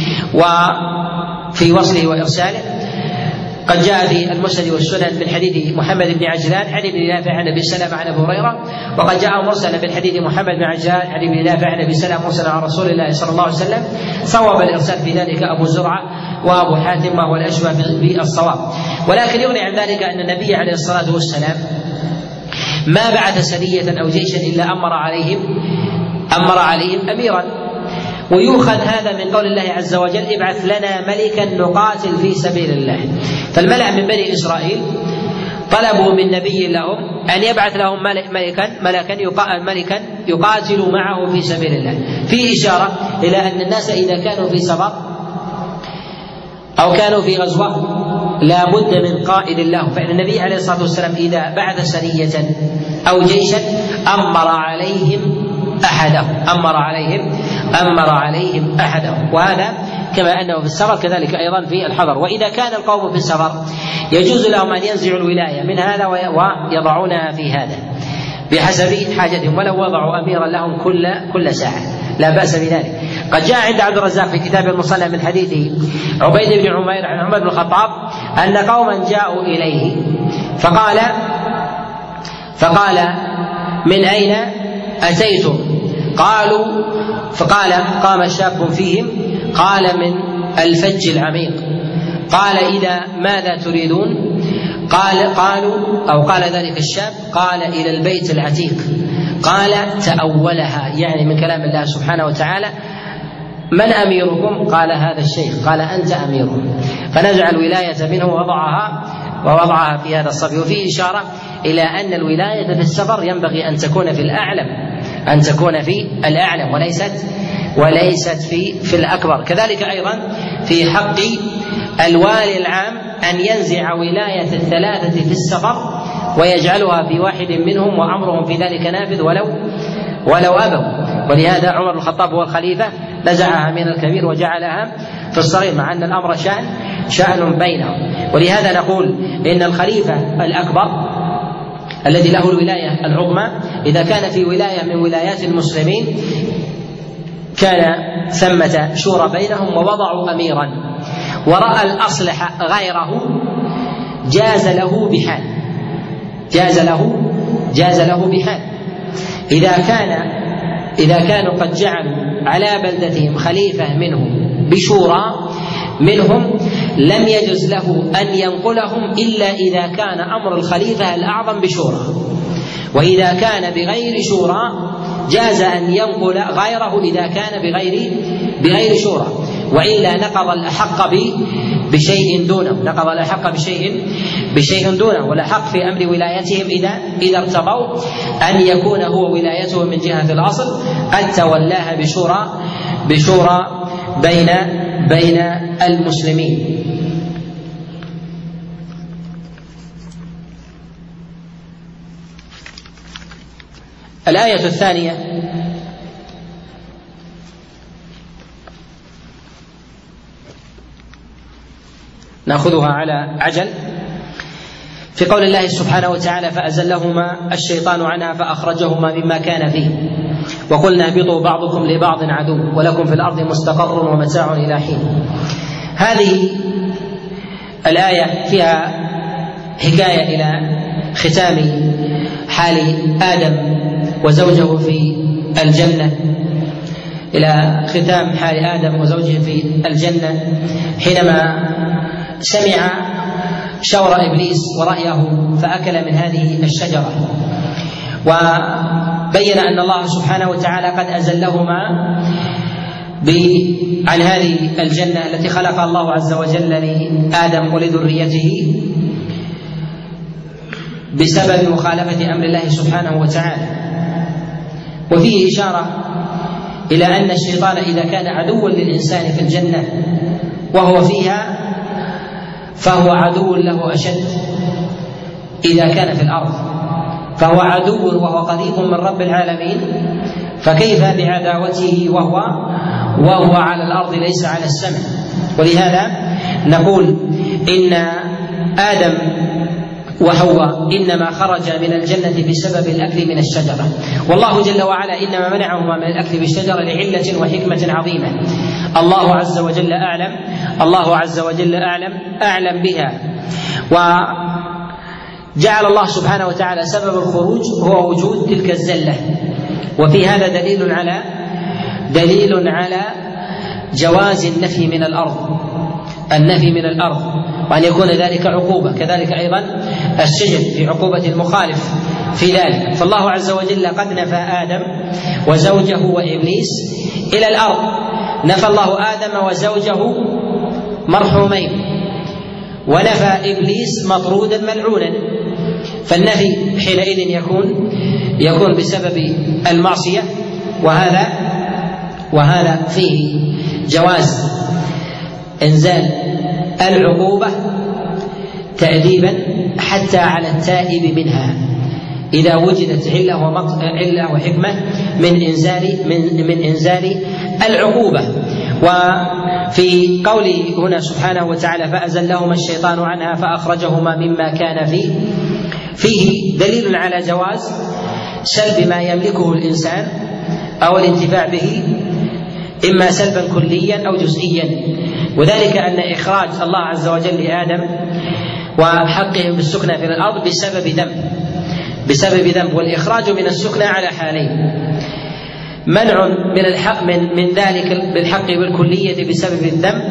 وفي وصله وإرساله. قد جاء في المسند والسنن من حديث محمد بن عجلان عن ابن نافع عن ابي سلمة عن ابي هريره، وقد جاء مرسلا من حديث محمد بن عجلان عن ابن نافع عن ابي سلمة مرسلا عن رسول الله صلى الله عليه وسلم. صوب الارسال في ذلك ابو زرعه وابو حاتم وهو الاشبه بالصواب. ولكن يغني عن ذلك ان النبي عليه الصلاه والسلام ما بعث سريه او جيشا الا امر عليهم امر عليهم اميرا. ويؤخذ هذا من قول الله عز وجل ابعث لنا ملكا نقاتل في سبيل الله. فالملأ من بني إسرائيل طلبوا من نبي لهم أن يبعث لهم ملكا ملكا ملكا يقاتل معه في سبيل الله. في إشارة إلى أن الناس إذا كانوا في سفر أو كانوا في غزوة لا بد من قائد له. فإن النبي عليه الصلاة والسلام إذا بعث سرية أو جيشا أمر عليهم أحدهم أمر عليهم أمر عليهم أحدهم وهذا كما أنه في السفر كذلك أيضا في الحضر. وإذا كان القوم في السفر يجوز لهم أن ينزعوا الولاية من هذا ويضعونها في هذا بحسب حاجتهم ولو وضعوا أميرا لهم كل كل ساعة لا بأس بذلك. قد جاء عند عبد الرزاق في كتاب المصنع من حديث عبيد بن عمير عن عمر بن الخطاب أن قوما جاءوا إليه فقال فقال من أين أتيتم؟ قالوا فقال قام شاب فيهم قال من الفج العميق. قال إذا ماذا تريدون؟ قال قالوا أو قال ذلك الشاب قال إلى البيت العتيق. قال تأولها يعني من كلام الله سبحانه وتعالى من أميركم؟ قال هذا الشيخ. قال أنت أميرهم. فنزع الولاية منه ووضعها ووضعها في هذا الصبي. وفيه إشارة إلى أن الولاية في السفر ينبغي أن تكون في الأعلم أن تكون في الأعلم وليست وليست في في الأكبر. كذلك أيضا في حق الوالي العام أن ينزع ولاية الثلاثة في السفر ويجعلها في واحد منهم وأمرهم في ذلك نافذ ولو ولو أبوا. ولهذا عمر بن الخطاب هو الخليفة نزعها من الكبير وجعلها في الصغير مع أن الأمر شأن شأن بينهم. ولهذا نقول إن الخليفة الأكبر الذي له الولاية العظمى إذا كان في ولاية من ولايات المسلمين كان ثمة شورى بينهم ووضعوا أميرا ورأى الأصلح غيره جاز له بحال جاز له جاز له بحال إذا كان إذا كانوا قد جعلوا على بلدتهم خليفة منهم بشورى منهم لم يجز له أن ينقلهم إلا إذا كان أمر الخليفة الأعظم بشورى، وإذا كان بغير شورى جاز أن ينقل غيره إذا كان بغير بغير شورى، وإلا نقض الأحق بشيء دونه، نقض الأحق بشيء بشيء دونه، والأحق في أمر ولايتهم إذا إذا ارتضوا أن يكون هو ولايته من جهة الأصل قد تولاها بشورى بشورى بين بين المسلمين. الآية الثانية نأخذها على عجل، في قول الله سبحانه وتعالى: فأزلهما الشيطان عنها فأخرجهما مما كان فيه وقلنا اهبطوا بعضكم لبعض عدو ولكم في الأرض مستقر ومتاع إلى حين. هذه الآية فيها حكاية إلى ختام حال آدم وزوجه في الجنة، إلى ختام حال آدم وزوجه في الجنة حينما سمع شور إبليس ورأيه فأكل من هذه الشجرة، وبين أن الله سبحانه وتعالى قد أزلهما عن هذه الجنة التي خلق الله عز وجل لآدم ولذريته بسبب مخالفة أمر الله سبحانه وتعالى. وفيه إشارة إلى أن الشيطان إذا كان عدوا للإنسان في الجنة وهو فيها فهو عدو له أشد إذا كان في الأرض، فهو عدو وهو قريب من رب العالمين، فكيف بعداوته وهو وهو على الأرض ليس على السماء. ولهذا نقول إن آدم وحواء إنما خرج من الجنة بسبب الأكل من الشجرة، والله جل وعلا إنما منعهما من الأكل بالشجرة لعلة وحكمة عظيمة الله عز وجل أعلم الله عز وجل أعلم أعلم بها. وجعل الله سبحانه وتعالى سبب الخروج هو وجود تلك الزلة، وفي هذا دليل على دليل على جواز النفي من الأرض النفي من الأرض وأن يكون ذلك عقوبة، كذلك أيضا السجن في عقوبة المخالف في ذلك. فالله عز وجل قد نفى آدم وزوجه وإبليس إلى الأرض، نفى الله آدم وزوجه مرحومين، ونفى إبليس مطرودا ملعونا، فالنفي حينئذ يكون يكون بسبب المعصية، وهذا وهذا فيه جواز إنزال العقوبة تأديبا حتى على التائب منها إذا وجدت علة علة وحكمة من إنزال من من إنزال العقوبة. وفي قوله هنا سبحانه وتعالى: فأزلهما الشيطان عنها فأخرجهما مما كان فيه، فيه دليل على جواز سلب ما يملكه الإنسان أو الانتفاع به، إما سلبا كليا أو جزئيا، وذلك أن إخراج الله عز وجل لآدم وحقهم بالسكنى في الأرض بسبب ذنب بسبب ذنب والإخراج من السكنى على حالين: منع من الحق من, من ذلك بالحق بالكلية بسبب الذنب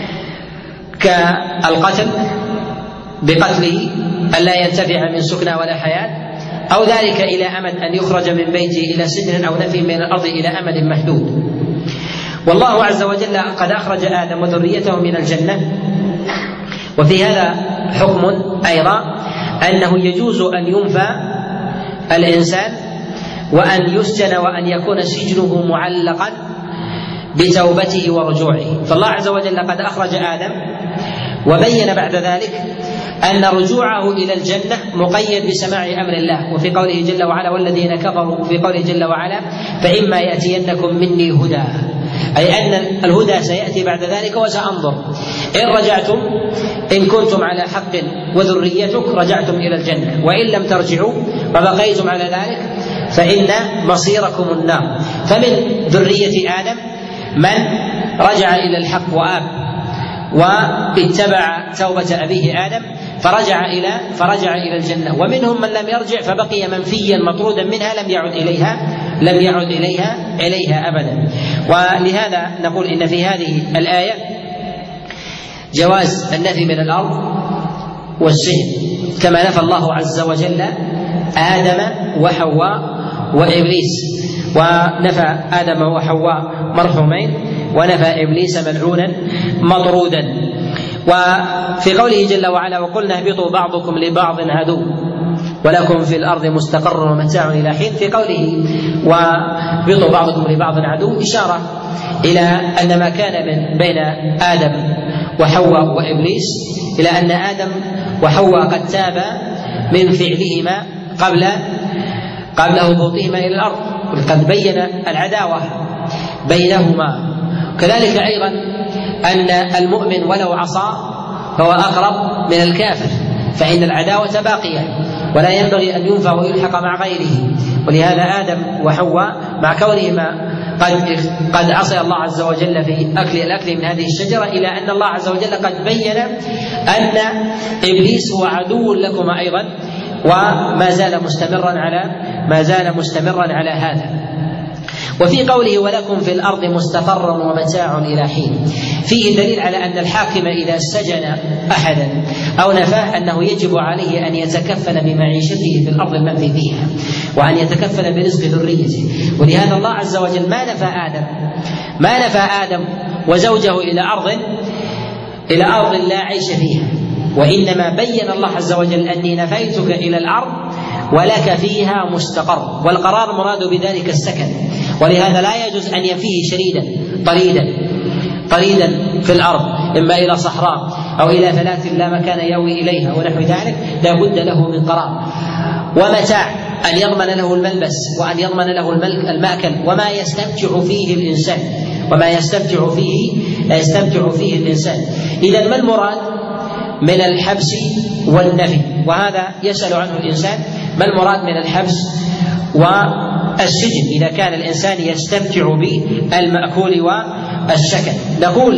كالقتل بقتله ألا ينتفع من سكنى ولا حياة، أو ذلك إلى أمد أن يخرج من بيته إلى سجن أو نفي من الأرض إلى أمد محدود. والله عز وجل قد أخرج آدم وذريته من الجنة، وفي هذا حكم أيضا أنه يجوز أن ينفى الإنسان وأن يسجن وأن يكون سجنه معلقا بتوبته ورجوعه. فالله عز وجل قد أخرج آدم وبين بعد ذلك أن رجوعه إلى الجنة مقيد بسماع أمر الله، وفي قوله جل وعلا: والذين كفروا، في قوله جل وعلا: فإما يأتينكم مني هدى، أي أن الهدى سيأتي بعد ذلك وسأنظر إن رجعتم إن كنتم على حق وذريتك رجعتم إلى الجنة، وإن لم ترجعوا وبقيتم على ذلك فإن مصيركم النار. فمن ذرية آدم من رجع إلى الحق وآب واتبع توبة أبيه آدم فرجع إلى فرجع إلى الجنة، ومنهم من لم يرجع فبقي منفيا مطرودا منها لم يعد إليها لم يعد إليها إليها أبدا. ولهذا نقول إن في هذه الآية جواز النفي من الأرض والسجن، كما نفى الله عز وجل آدم وحواء وإبليس، ونفى آدم وحواء مرحومين، ونفى إبليس ملعونا مطرودا. وفي قوله جل وعلا: وقلنا اهبطوا بعضكم لبعض عدو ولكم في الأرض مستقر ومتاع إلى حين، في قوله واهبطوا بعضكم لبعض عدو إشارة إلى أن ما كان من بين آدم وحواء وإبليس، إلى أن آدم وحواء قد تابا من فعلهما قبل قبل هبوطهما إلى الأرض، وقد بين العداوة بينهما. كذلك أيضا أن المؤمن ولو عصى فهو أقرب من الكافر، فإن العداوة باقية ولا ينبغي أن ينفى ويلحق مع غيره. ولهذا آدم وحواء مع كونهما قد قد عصي الله عز وجل في أكل الأكل من هذه الشجرة، إلى أن الله عز وجل قد بين أن إبليس هو عدو لكما أيضا، وما زال مستمرا على ما زال مستمرا على هذا. وفي قوله: ولكم في الأرض مستقر ومتاع إلى حين، فيه دليل على أن الحاكم إذا سجن أحدا أو نفاه أنه يجب عليه أن يتكفل بمعيشته في الأرض المنفي فيها، وأن يتكفل برزق ذريته. ولهذا الله عز وجل ما نفى آدم ما نفى آدم وزوجه إلى أرض إلى أرض لا عيش فيها، وإنما بين الله عز وجل أني نفيتك إلى الأرض ولك فيها مستقر، والقرار مراد بذلك السكن. ولهذا لا يجوز أن ينفيه شريدا طريدا طريدا في الأرض، إما إلى صحراء أو إلى فلاة لا مكان يأوي إليها ونحو ذلك، لا بد له من قرار ومتاع، أن يضمن له الملبس وأن يضمن له المأكل وما يستمتع فيه الإنسان وما يستمتع فيه يستمتع فيه الإنسان. إذا ما المراد من الحبس والنفي؟ وهذا يسأل عنه الإنسان: ما المراد من الحبس والسجن إذا كان الإنسان يستمتع بالمأكول والسكن؟ نقول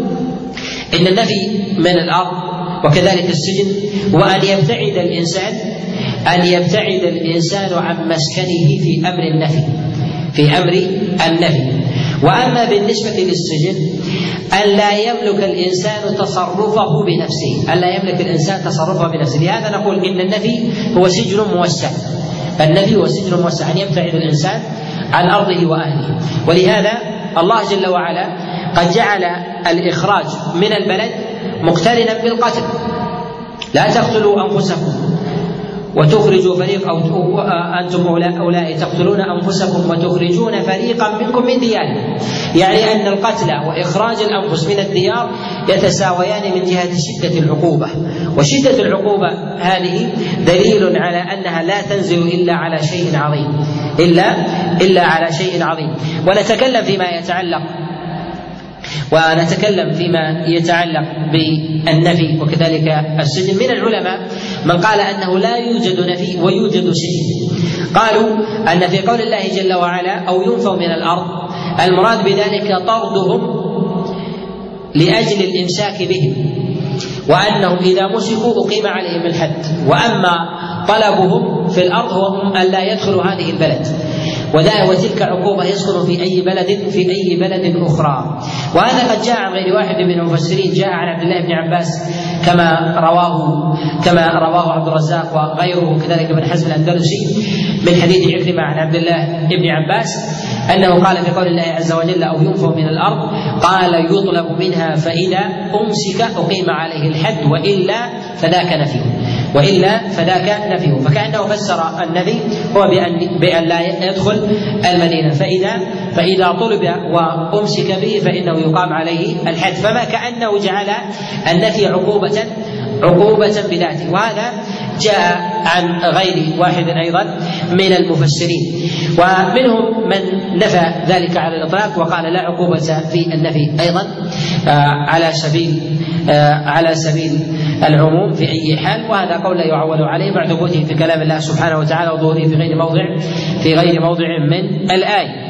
إن النفي من الأرض وكذلك السجن وأن يبتعد الإنسان أن يبتعد الإنسان عن مسكنه في أمر النفي في أمر النفي. وأما بالنسبة للسجن أن لا يملك الإنسان تصرفه بنفسه أن لا يملك الإنسان تصرفه بنفسه. لهذا نقول إن النفي هو سجن موسع النفي هو سجن موسع، أن يبتعد الإنسان عن أرضه وأهله. ولهذا الله جل وعلا قد جعل الإخراج من البلد مقترنا بالقتل: لا تقتلوا أنفسكم وتخرجوا فريق أو أنتم أولئك تقتلون أنفسكم وتخرجون فريقا منكم من ديارهم. يعني أن القتل وإخراج الأنفس من الديار يتساويان من جهة شدة العقوبة، وشدة العقوبة هذه دليل على أنها لا تنزل إلا على شيء عظيم إلا إلا على شيء عظيم. ونتكلم فيما يتعلق ونتكلم فيما يتعلق بالنفي وكذلك السجن. من العلماء من قال أنه لا يوجد نفي ويوجد سجن. قالوا أن في قول الله جل وعلا: أو ينفوا من الأرض، المراد بذلك طردهم لأجل الإمساك بهم، وأنهم إذا مسكوا أقيم عليهم الحد. وأما طلبهم في الأرض هو أن لا يدخلوا هذه البلد، وتلك عقوبة يسكن في أي بلد في أي بلد أخرى. وهذا قد جاء عن غير واحد من المفسرين، جاء عن عبد الله بن عباس كما رواه كما رواه عبد الرزاق وغيره، كذلك ابن حزم الأندلسي من حديث عكرمة عن عبد الله بن عباس أنه قال في قول الله عز وجل: أو ينفوا من الأرض، قال: يطلب منها فإذا أمسك أقيم عليه الحد وإلا فذاك نفيه وإلا فذاك نفيه. فكأنه فسر النفي هو بأن, بأن لا يدخل المدينة، فإذا فإذا طلب وأمسك به فإنه يقام عليه الحد. فما كأنه جعل النفي عقوبة عقوبة بذاته. وهذا جاء عن غير واحد أيضا من المفسرين، ومنهم من نفى ذلك على الإطلاق وقال لا عقوبة في النفي أيضا على سبيل على سبيل العموم في أي حال. وهذا قول لا يعول عليه بعد ثبوته في كلام الله سبحانه وتعالى وظهوره في غير موضع في غير موضع من الآية.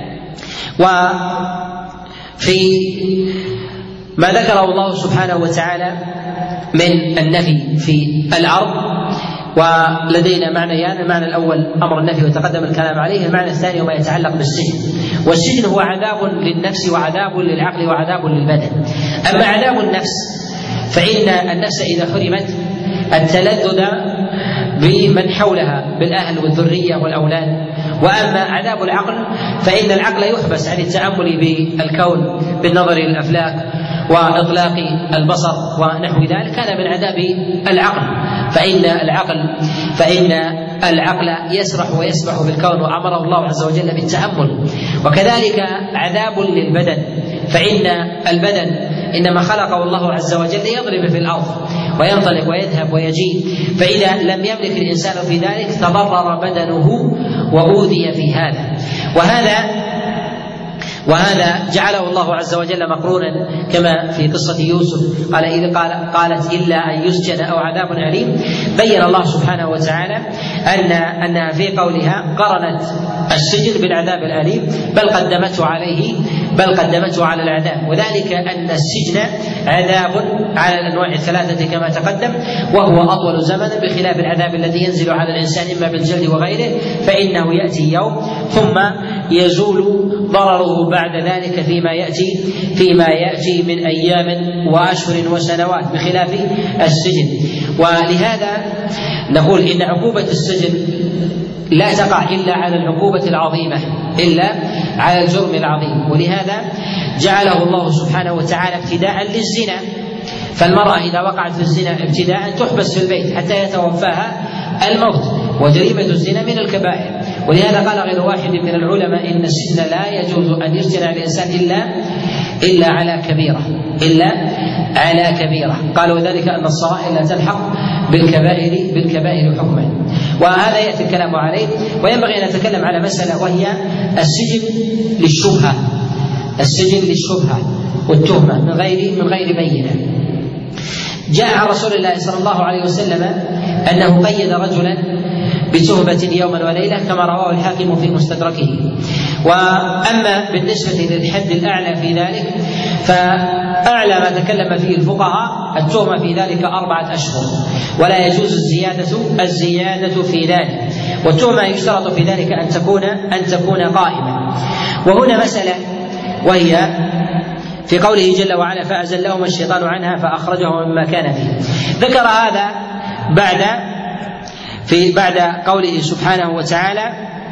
وفي ما ذكره الله سبحانه وتعالى من النفي في الأرض ولدينا معنيان: المعنى الأول أمر النفي وتقدم الكلام عليه، المعنى الثاني وما يتعلق بالسجن. والسجن هو عذاب للنفس وعذاب للعقل وعذاب للبدن. أما عذاب النفس فإن النفس إذا حرمت التلذذ بمن حولها بالأهل والذرية والأولاد. وأما عذاب العقل فإن العقل يحبس عن التأمل بالكون بالنظر إلى الأفلاك وإطلاق البصر ونحو ذلك، هذا من عذاب العقل. فإن العقل فإن العقل يسرح ويسبح بالكون، وأمره الله عز وجل بالتأمل. وكذلك عذاب للبدن، فإن البدن إنما خلقه الله عز وجل يضرب في الأرض وينطلق ويذهب ويجيء، فإذا لم يملك الإنسان في ذلك تضرر بدنه وأوذي في هذا. وهذا وهذا جعله الله عز وجل مقرونا كما في قصة يوسف قال إذ قال قالت إلا أن يسجن أو عذاب أليم. بين الله سبحانه وتعالى أن أنها في قولها قرنت السجن بالعذاب الأليم، بل قدمته عليه بل قدمته على العذاب، وذلك أن السجن عذاب على الأنواع الثلاثة كما تقدم، وهو أطول زمنا بخلاف العذاب الذي ينزل على الإنسان إما بالجلد وغيره، فإنه يأتي يوم ثم يزول ضرره بعد ذلك فيما يأتي فيما يأتي من أيام وأشهر وسنوات بخلاف السجن. ولهذا نقول إن عقوبة السجن لا تقع إلا على العقوبة العظيمة، إلا على الجرم العظيم. ولهذا جعله الله سبحانه وتعالى ابتداء للزنا، فالمرأة إذا وقعت في الزنا ابتداء تحبس في البيت حتى يتوفاها الموت، وجريمة الزنا من الكبائر. ولهذا قال غير واحد من العلماء إن السجن لا يجوز أن يسجن الإنسان إلا إلا على كبيرة إلا على كبيرة قالوا ذلك أن الصغائر لا تلحق بالكبائر بالكبائر حكما. وهذا يأتي الكلام عليه. وينبغي أن نتكلم على مسألة وهي السجن للشبهة السجن للشبهة والتهمة من غير من غير بينة. جاء عن رسول الله صلى الله عليه وسلم أنه قيد رجلا بتهمة يوما وليلة كما رواه الحاكم في مستدركه. وأما بالنسبة للحد الأعلى في ذلك فأعلى ما تكلم فيه الفقهاء التهمة في ذلك أربعة أشهر، ولا يجوز الزيادة الزيادة في ذلك. والتهمة يشترط في ذلك أن تكون أن تكون قائمة. وهنا مسألة وهي في قوله جل وعلا فأزلهما الشيطان عنها فأخرجهما مما كان فيه. ذكر هذا بعد في بعد قوله سبحانه وتعالى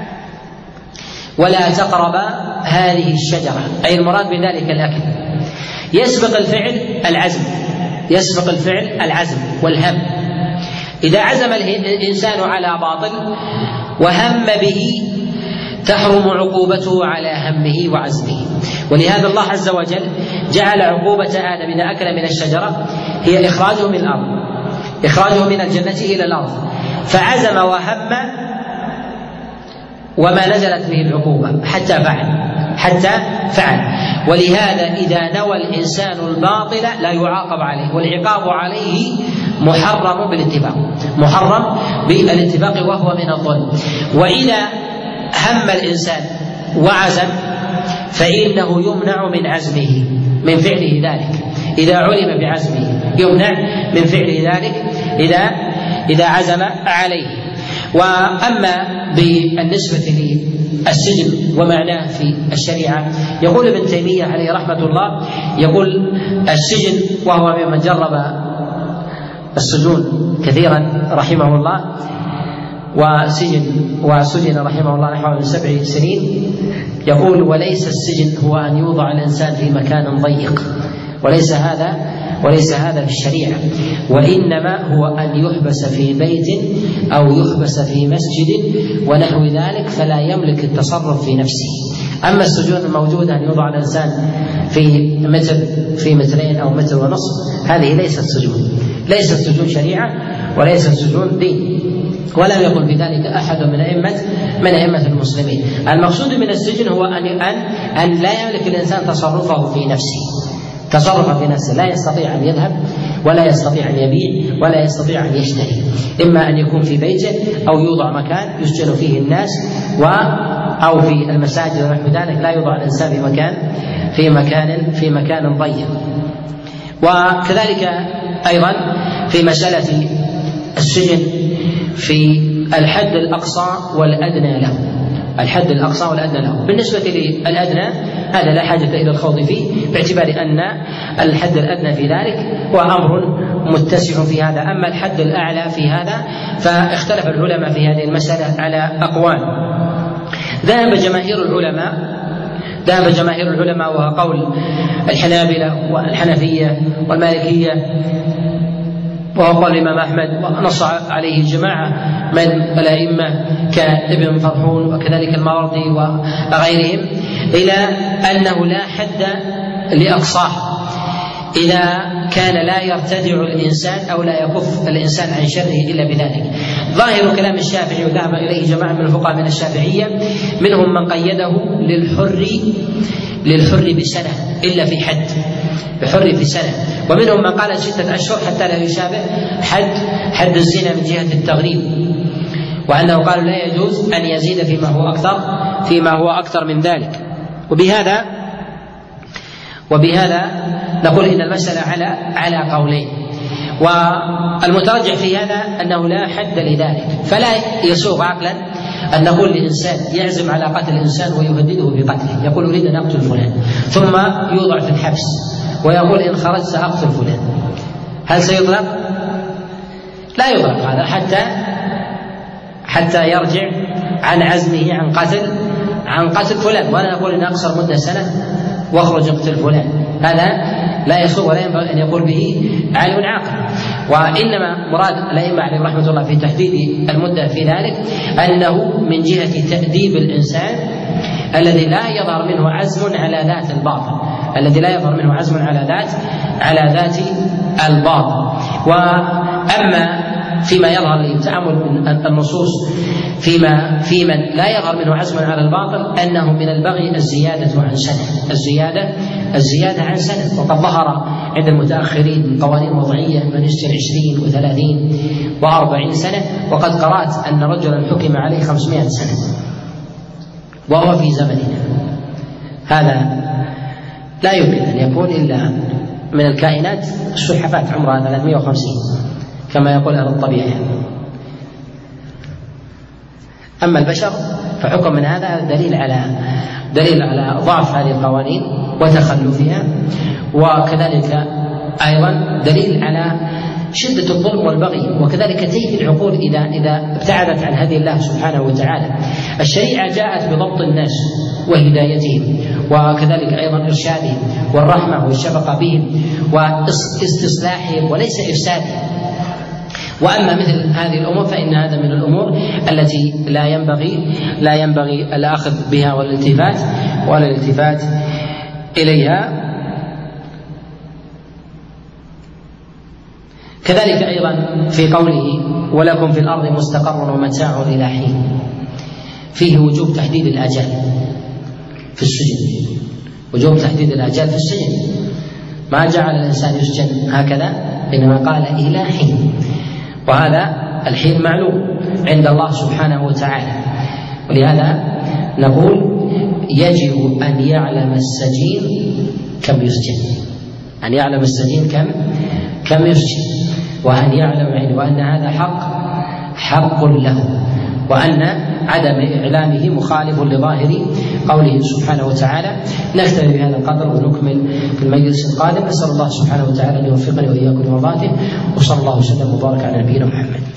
ولا تقربا هذه الشجرة، أي المراد بذلك الأكل. يسبق الفعل العزم يسبق الفعل العزم والهم. إذا عزم الإنسان على باطل وهم به تحرم عقوبته على همه وعزمه. ولهذا الله عز وجل جعل عقوبة آدم إذا أكل من الشجرة هي إخراجه من الأرض إخراجه من الجنة إلى الأرض، فعزم وهم وما نزلت به العقوبة حتى فعل حتى فعل ولهذا إذا نوى الإنسان الباطل لا يعاقب عليه، والعقاب عليه محرم بالاتفاق محرم بالاتفاق وهو من الظلم. وإذا هم الإنسان وعزم فإنه يمنع من عزمه من فعله ذلك، إذا علم بعزمه يمنع من فعله ذلك إذا إذا عزم عليه. وأما بالنسبة للسجن ومعناه في الشريعة يقول ابن تيمية عليه رحمة الله يقول السجن وهو ممن جرب السجون كثيرا رحمه الله وسجن وسجن رحمه الله نحو سبع سنين، يقول وليس السجن هو أن يوضع الإنسان في مكان ضيق، وليس هذا وليس هذا في الشريعة، وإنما هو أن يحبس في بيت أو يحبس في مسجد ونحو ذلك فلا يملك التصرف في نفسه. أما السجون الموجودة أن يوضع الإنسان في متر في مترين أو متر ونصف هذه ليست سجون ليست سجون شريعة وليست سجون دين، ولم يقل بذلك أحد من أئمة من أئمة المسلمين. المقصود من السجن هو أن أن أن لا يملك الإنسان تصرفه في نفسه تصرفا في نفسه، لا يستطيع أن يذهب ولا يستطيع أن يبيع ولا يستطيع أن يشتري، إما أن يكون في بيته أو يوضع مكان يسجن فيه الناس و أو في المساجد ونحو ذلك، لا يوضع الإنسان في مكان في مكان في مكان ضيق. وكذلك أيضا في مسألة السجن في الحد الأقصى والأدنى له الحد الأقصى والأدنى له. بالنسبة للأدنى هذا لا حاجة إلى الخوض فيه، باعتبار أن الحد الأدنى في ذلك هو أمر متسع في هذا. أما الحد الأعلى في هذا فاختلف العلماء في هذه المسألة على أقوال. ذهب جماهير العلماء ذهب جماهير العلماء وهو قول الحنابلة والحنفية والمالكية، وهو قول الإمام أحمد، ونص عليه جماعة من الأئمة كابن فرحون وكذلك الماوردي وغيرهم، إلى أنه لا حد لأقصاه إذا كان لا يرتدع الإنسان أو لا يكف الإنسان عن شره إلا بذلك. ظاهر كلام الشافعي وذهب إليه جماعة من الفقهاء من الشافعية، منهم من قيده للحر للحر بسنة إلا في حد، بحر في سنة، ومنهم من قال ستة أشهر حتى لا يشابه حد حد الزنا من جهة التغريب، وأنه قالوا لا يجوز أن يزيد فيما هو أكثر فيما هو أكثر من ذلك. وبهذا وبهذا نقول إن المسألة على على قولين، والمترجح في هذا أنه لا حد لذلك، فلا يسوغ عقلا أن نقول لإنسان يعزم على قتل الإنسان ويهدده بقتله، يقول أريد أن أقتل فلان، ثم يوضع في الحبس ويقول إن خرجت سأقتل فلان، هل سيطلق؟ لا يطلق هذا حتى حتى يرجع عن عزمه عن قتل عن قتل فلان، وأنا أقول إن أقصر مدة سنة واخرج اقتل فلان، هذا لا يسوغ ولا ينبغي أن يقول به عالم عاقل. وإنما مراد الأئمة عليهم رحمة الله في تحديد المدة في ذلك أنه من جهة تأديب الإنسان الذي لا يظهر منه عزم على ذات الباطل الذي لا يظهر منه عزم على ذات على ذات الباطل. وأما فيما يظهر للتأمل من النصوص فيما في من لا يظهر منه عزم على الباطل أنه من البغي الزيادة عن سنة الزيادة الزيادة عن سنة، وقد ظهر عند المتأخرين من قوانين وضعية من يشتري عشرين وثلاثين وأربعين سنة، وقد قرأت أن رجلا حكم عليه خمسمائة سنة وهو في زمننا هذا. لا يمكن أن يكون إلا من الكائنات السلحفاة عمرها ثلاثمائة وخمسين كما يقول أهل الطبيعة. أما البشر فحكم من هذا دليل على دليل على ضعف هذه القوانين وتخلفها، وكذلك أيضا دليل على شدة الظلم والبغي، وكذلك تيه العقول إذا إذا ابتعدت عن هدي الله سبحانه وتعالى. الشريعة جاءت بضبط الناس وهدايتهم، وكذلك أيضا إرشادهم والرحمة والشفقة بهم واستصلاحهم وليس إفسادهم. وأما مثل هذه الأمور فإن هذا من الأمور التي لا ينبغي لا ينبغي الأخذ بها والالتفات ولا الالتفات إليها. كذلك أيضا في قوله ولكم في الأرض مستقر ومتاع إلى حين، فيه وجوب تحديد الآجال في السجن، وجوب تحديد الآجال في السجن، ما جعل الإنسان يسجن هكذا، إنما قال إلى حين، وهذا الحين معلوم عند الله سبحانه وتعالى. ولهذا نقول يجب أن يعلم السجين كم يسجن، أن يعلم السجين كم كم يسجن، وأن يعلم وأن هذا حق حق له، وأن عدم إعلامه مخالف لظاهر قوله سبحانه وتعالى. نكتفي بهذا القدر ونكمل في المجلس القادم. نسأل الله سبحانه وتعالى أن يوفقني وإياكم لمرضاته، وصلى الله وسلم وبارك على نبينا محمد.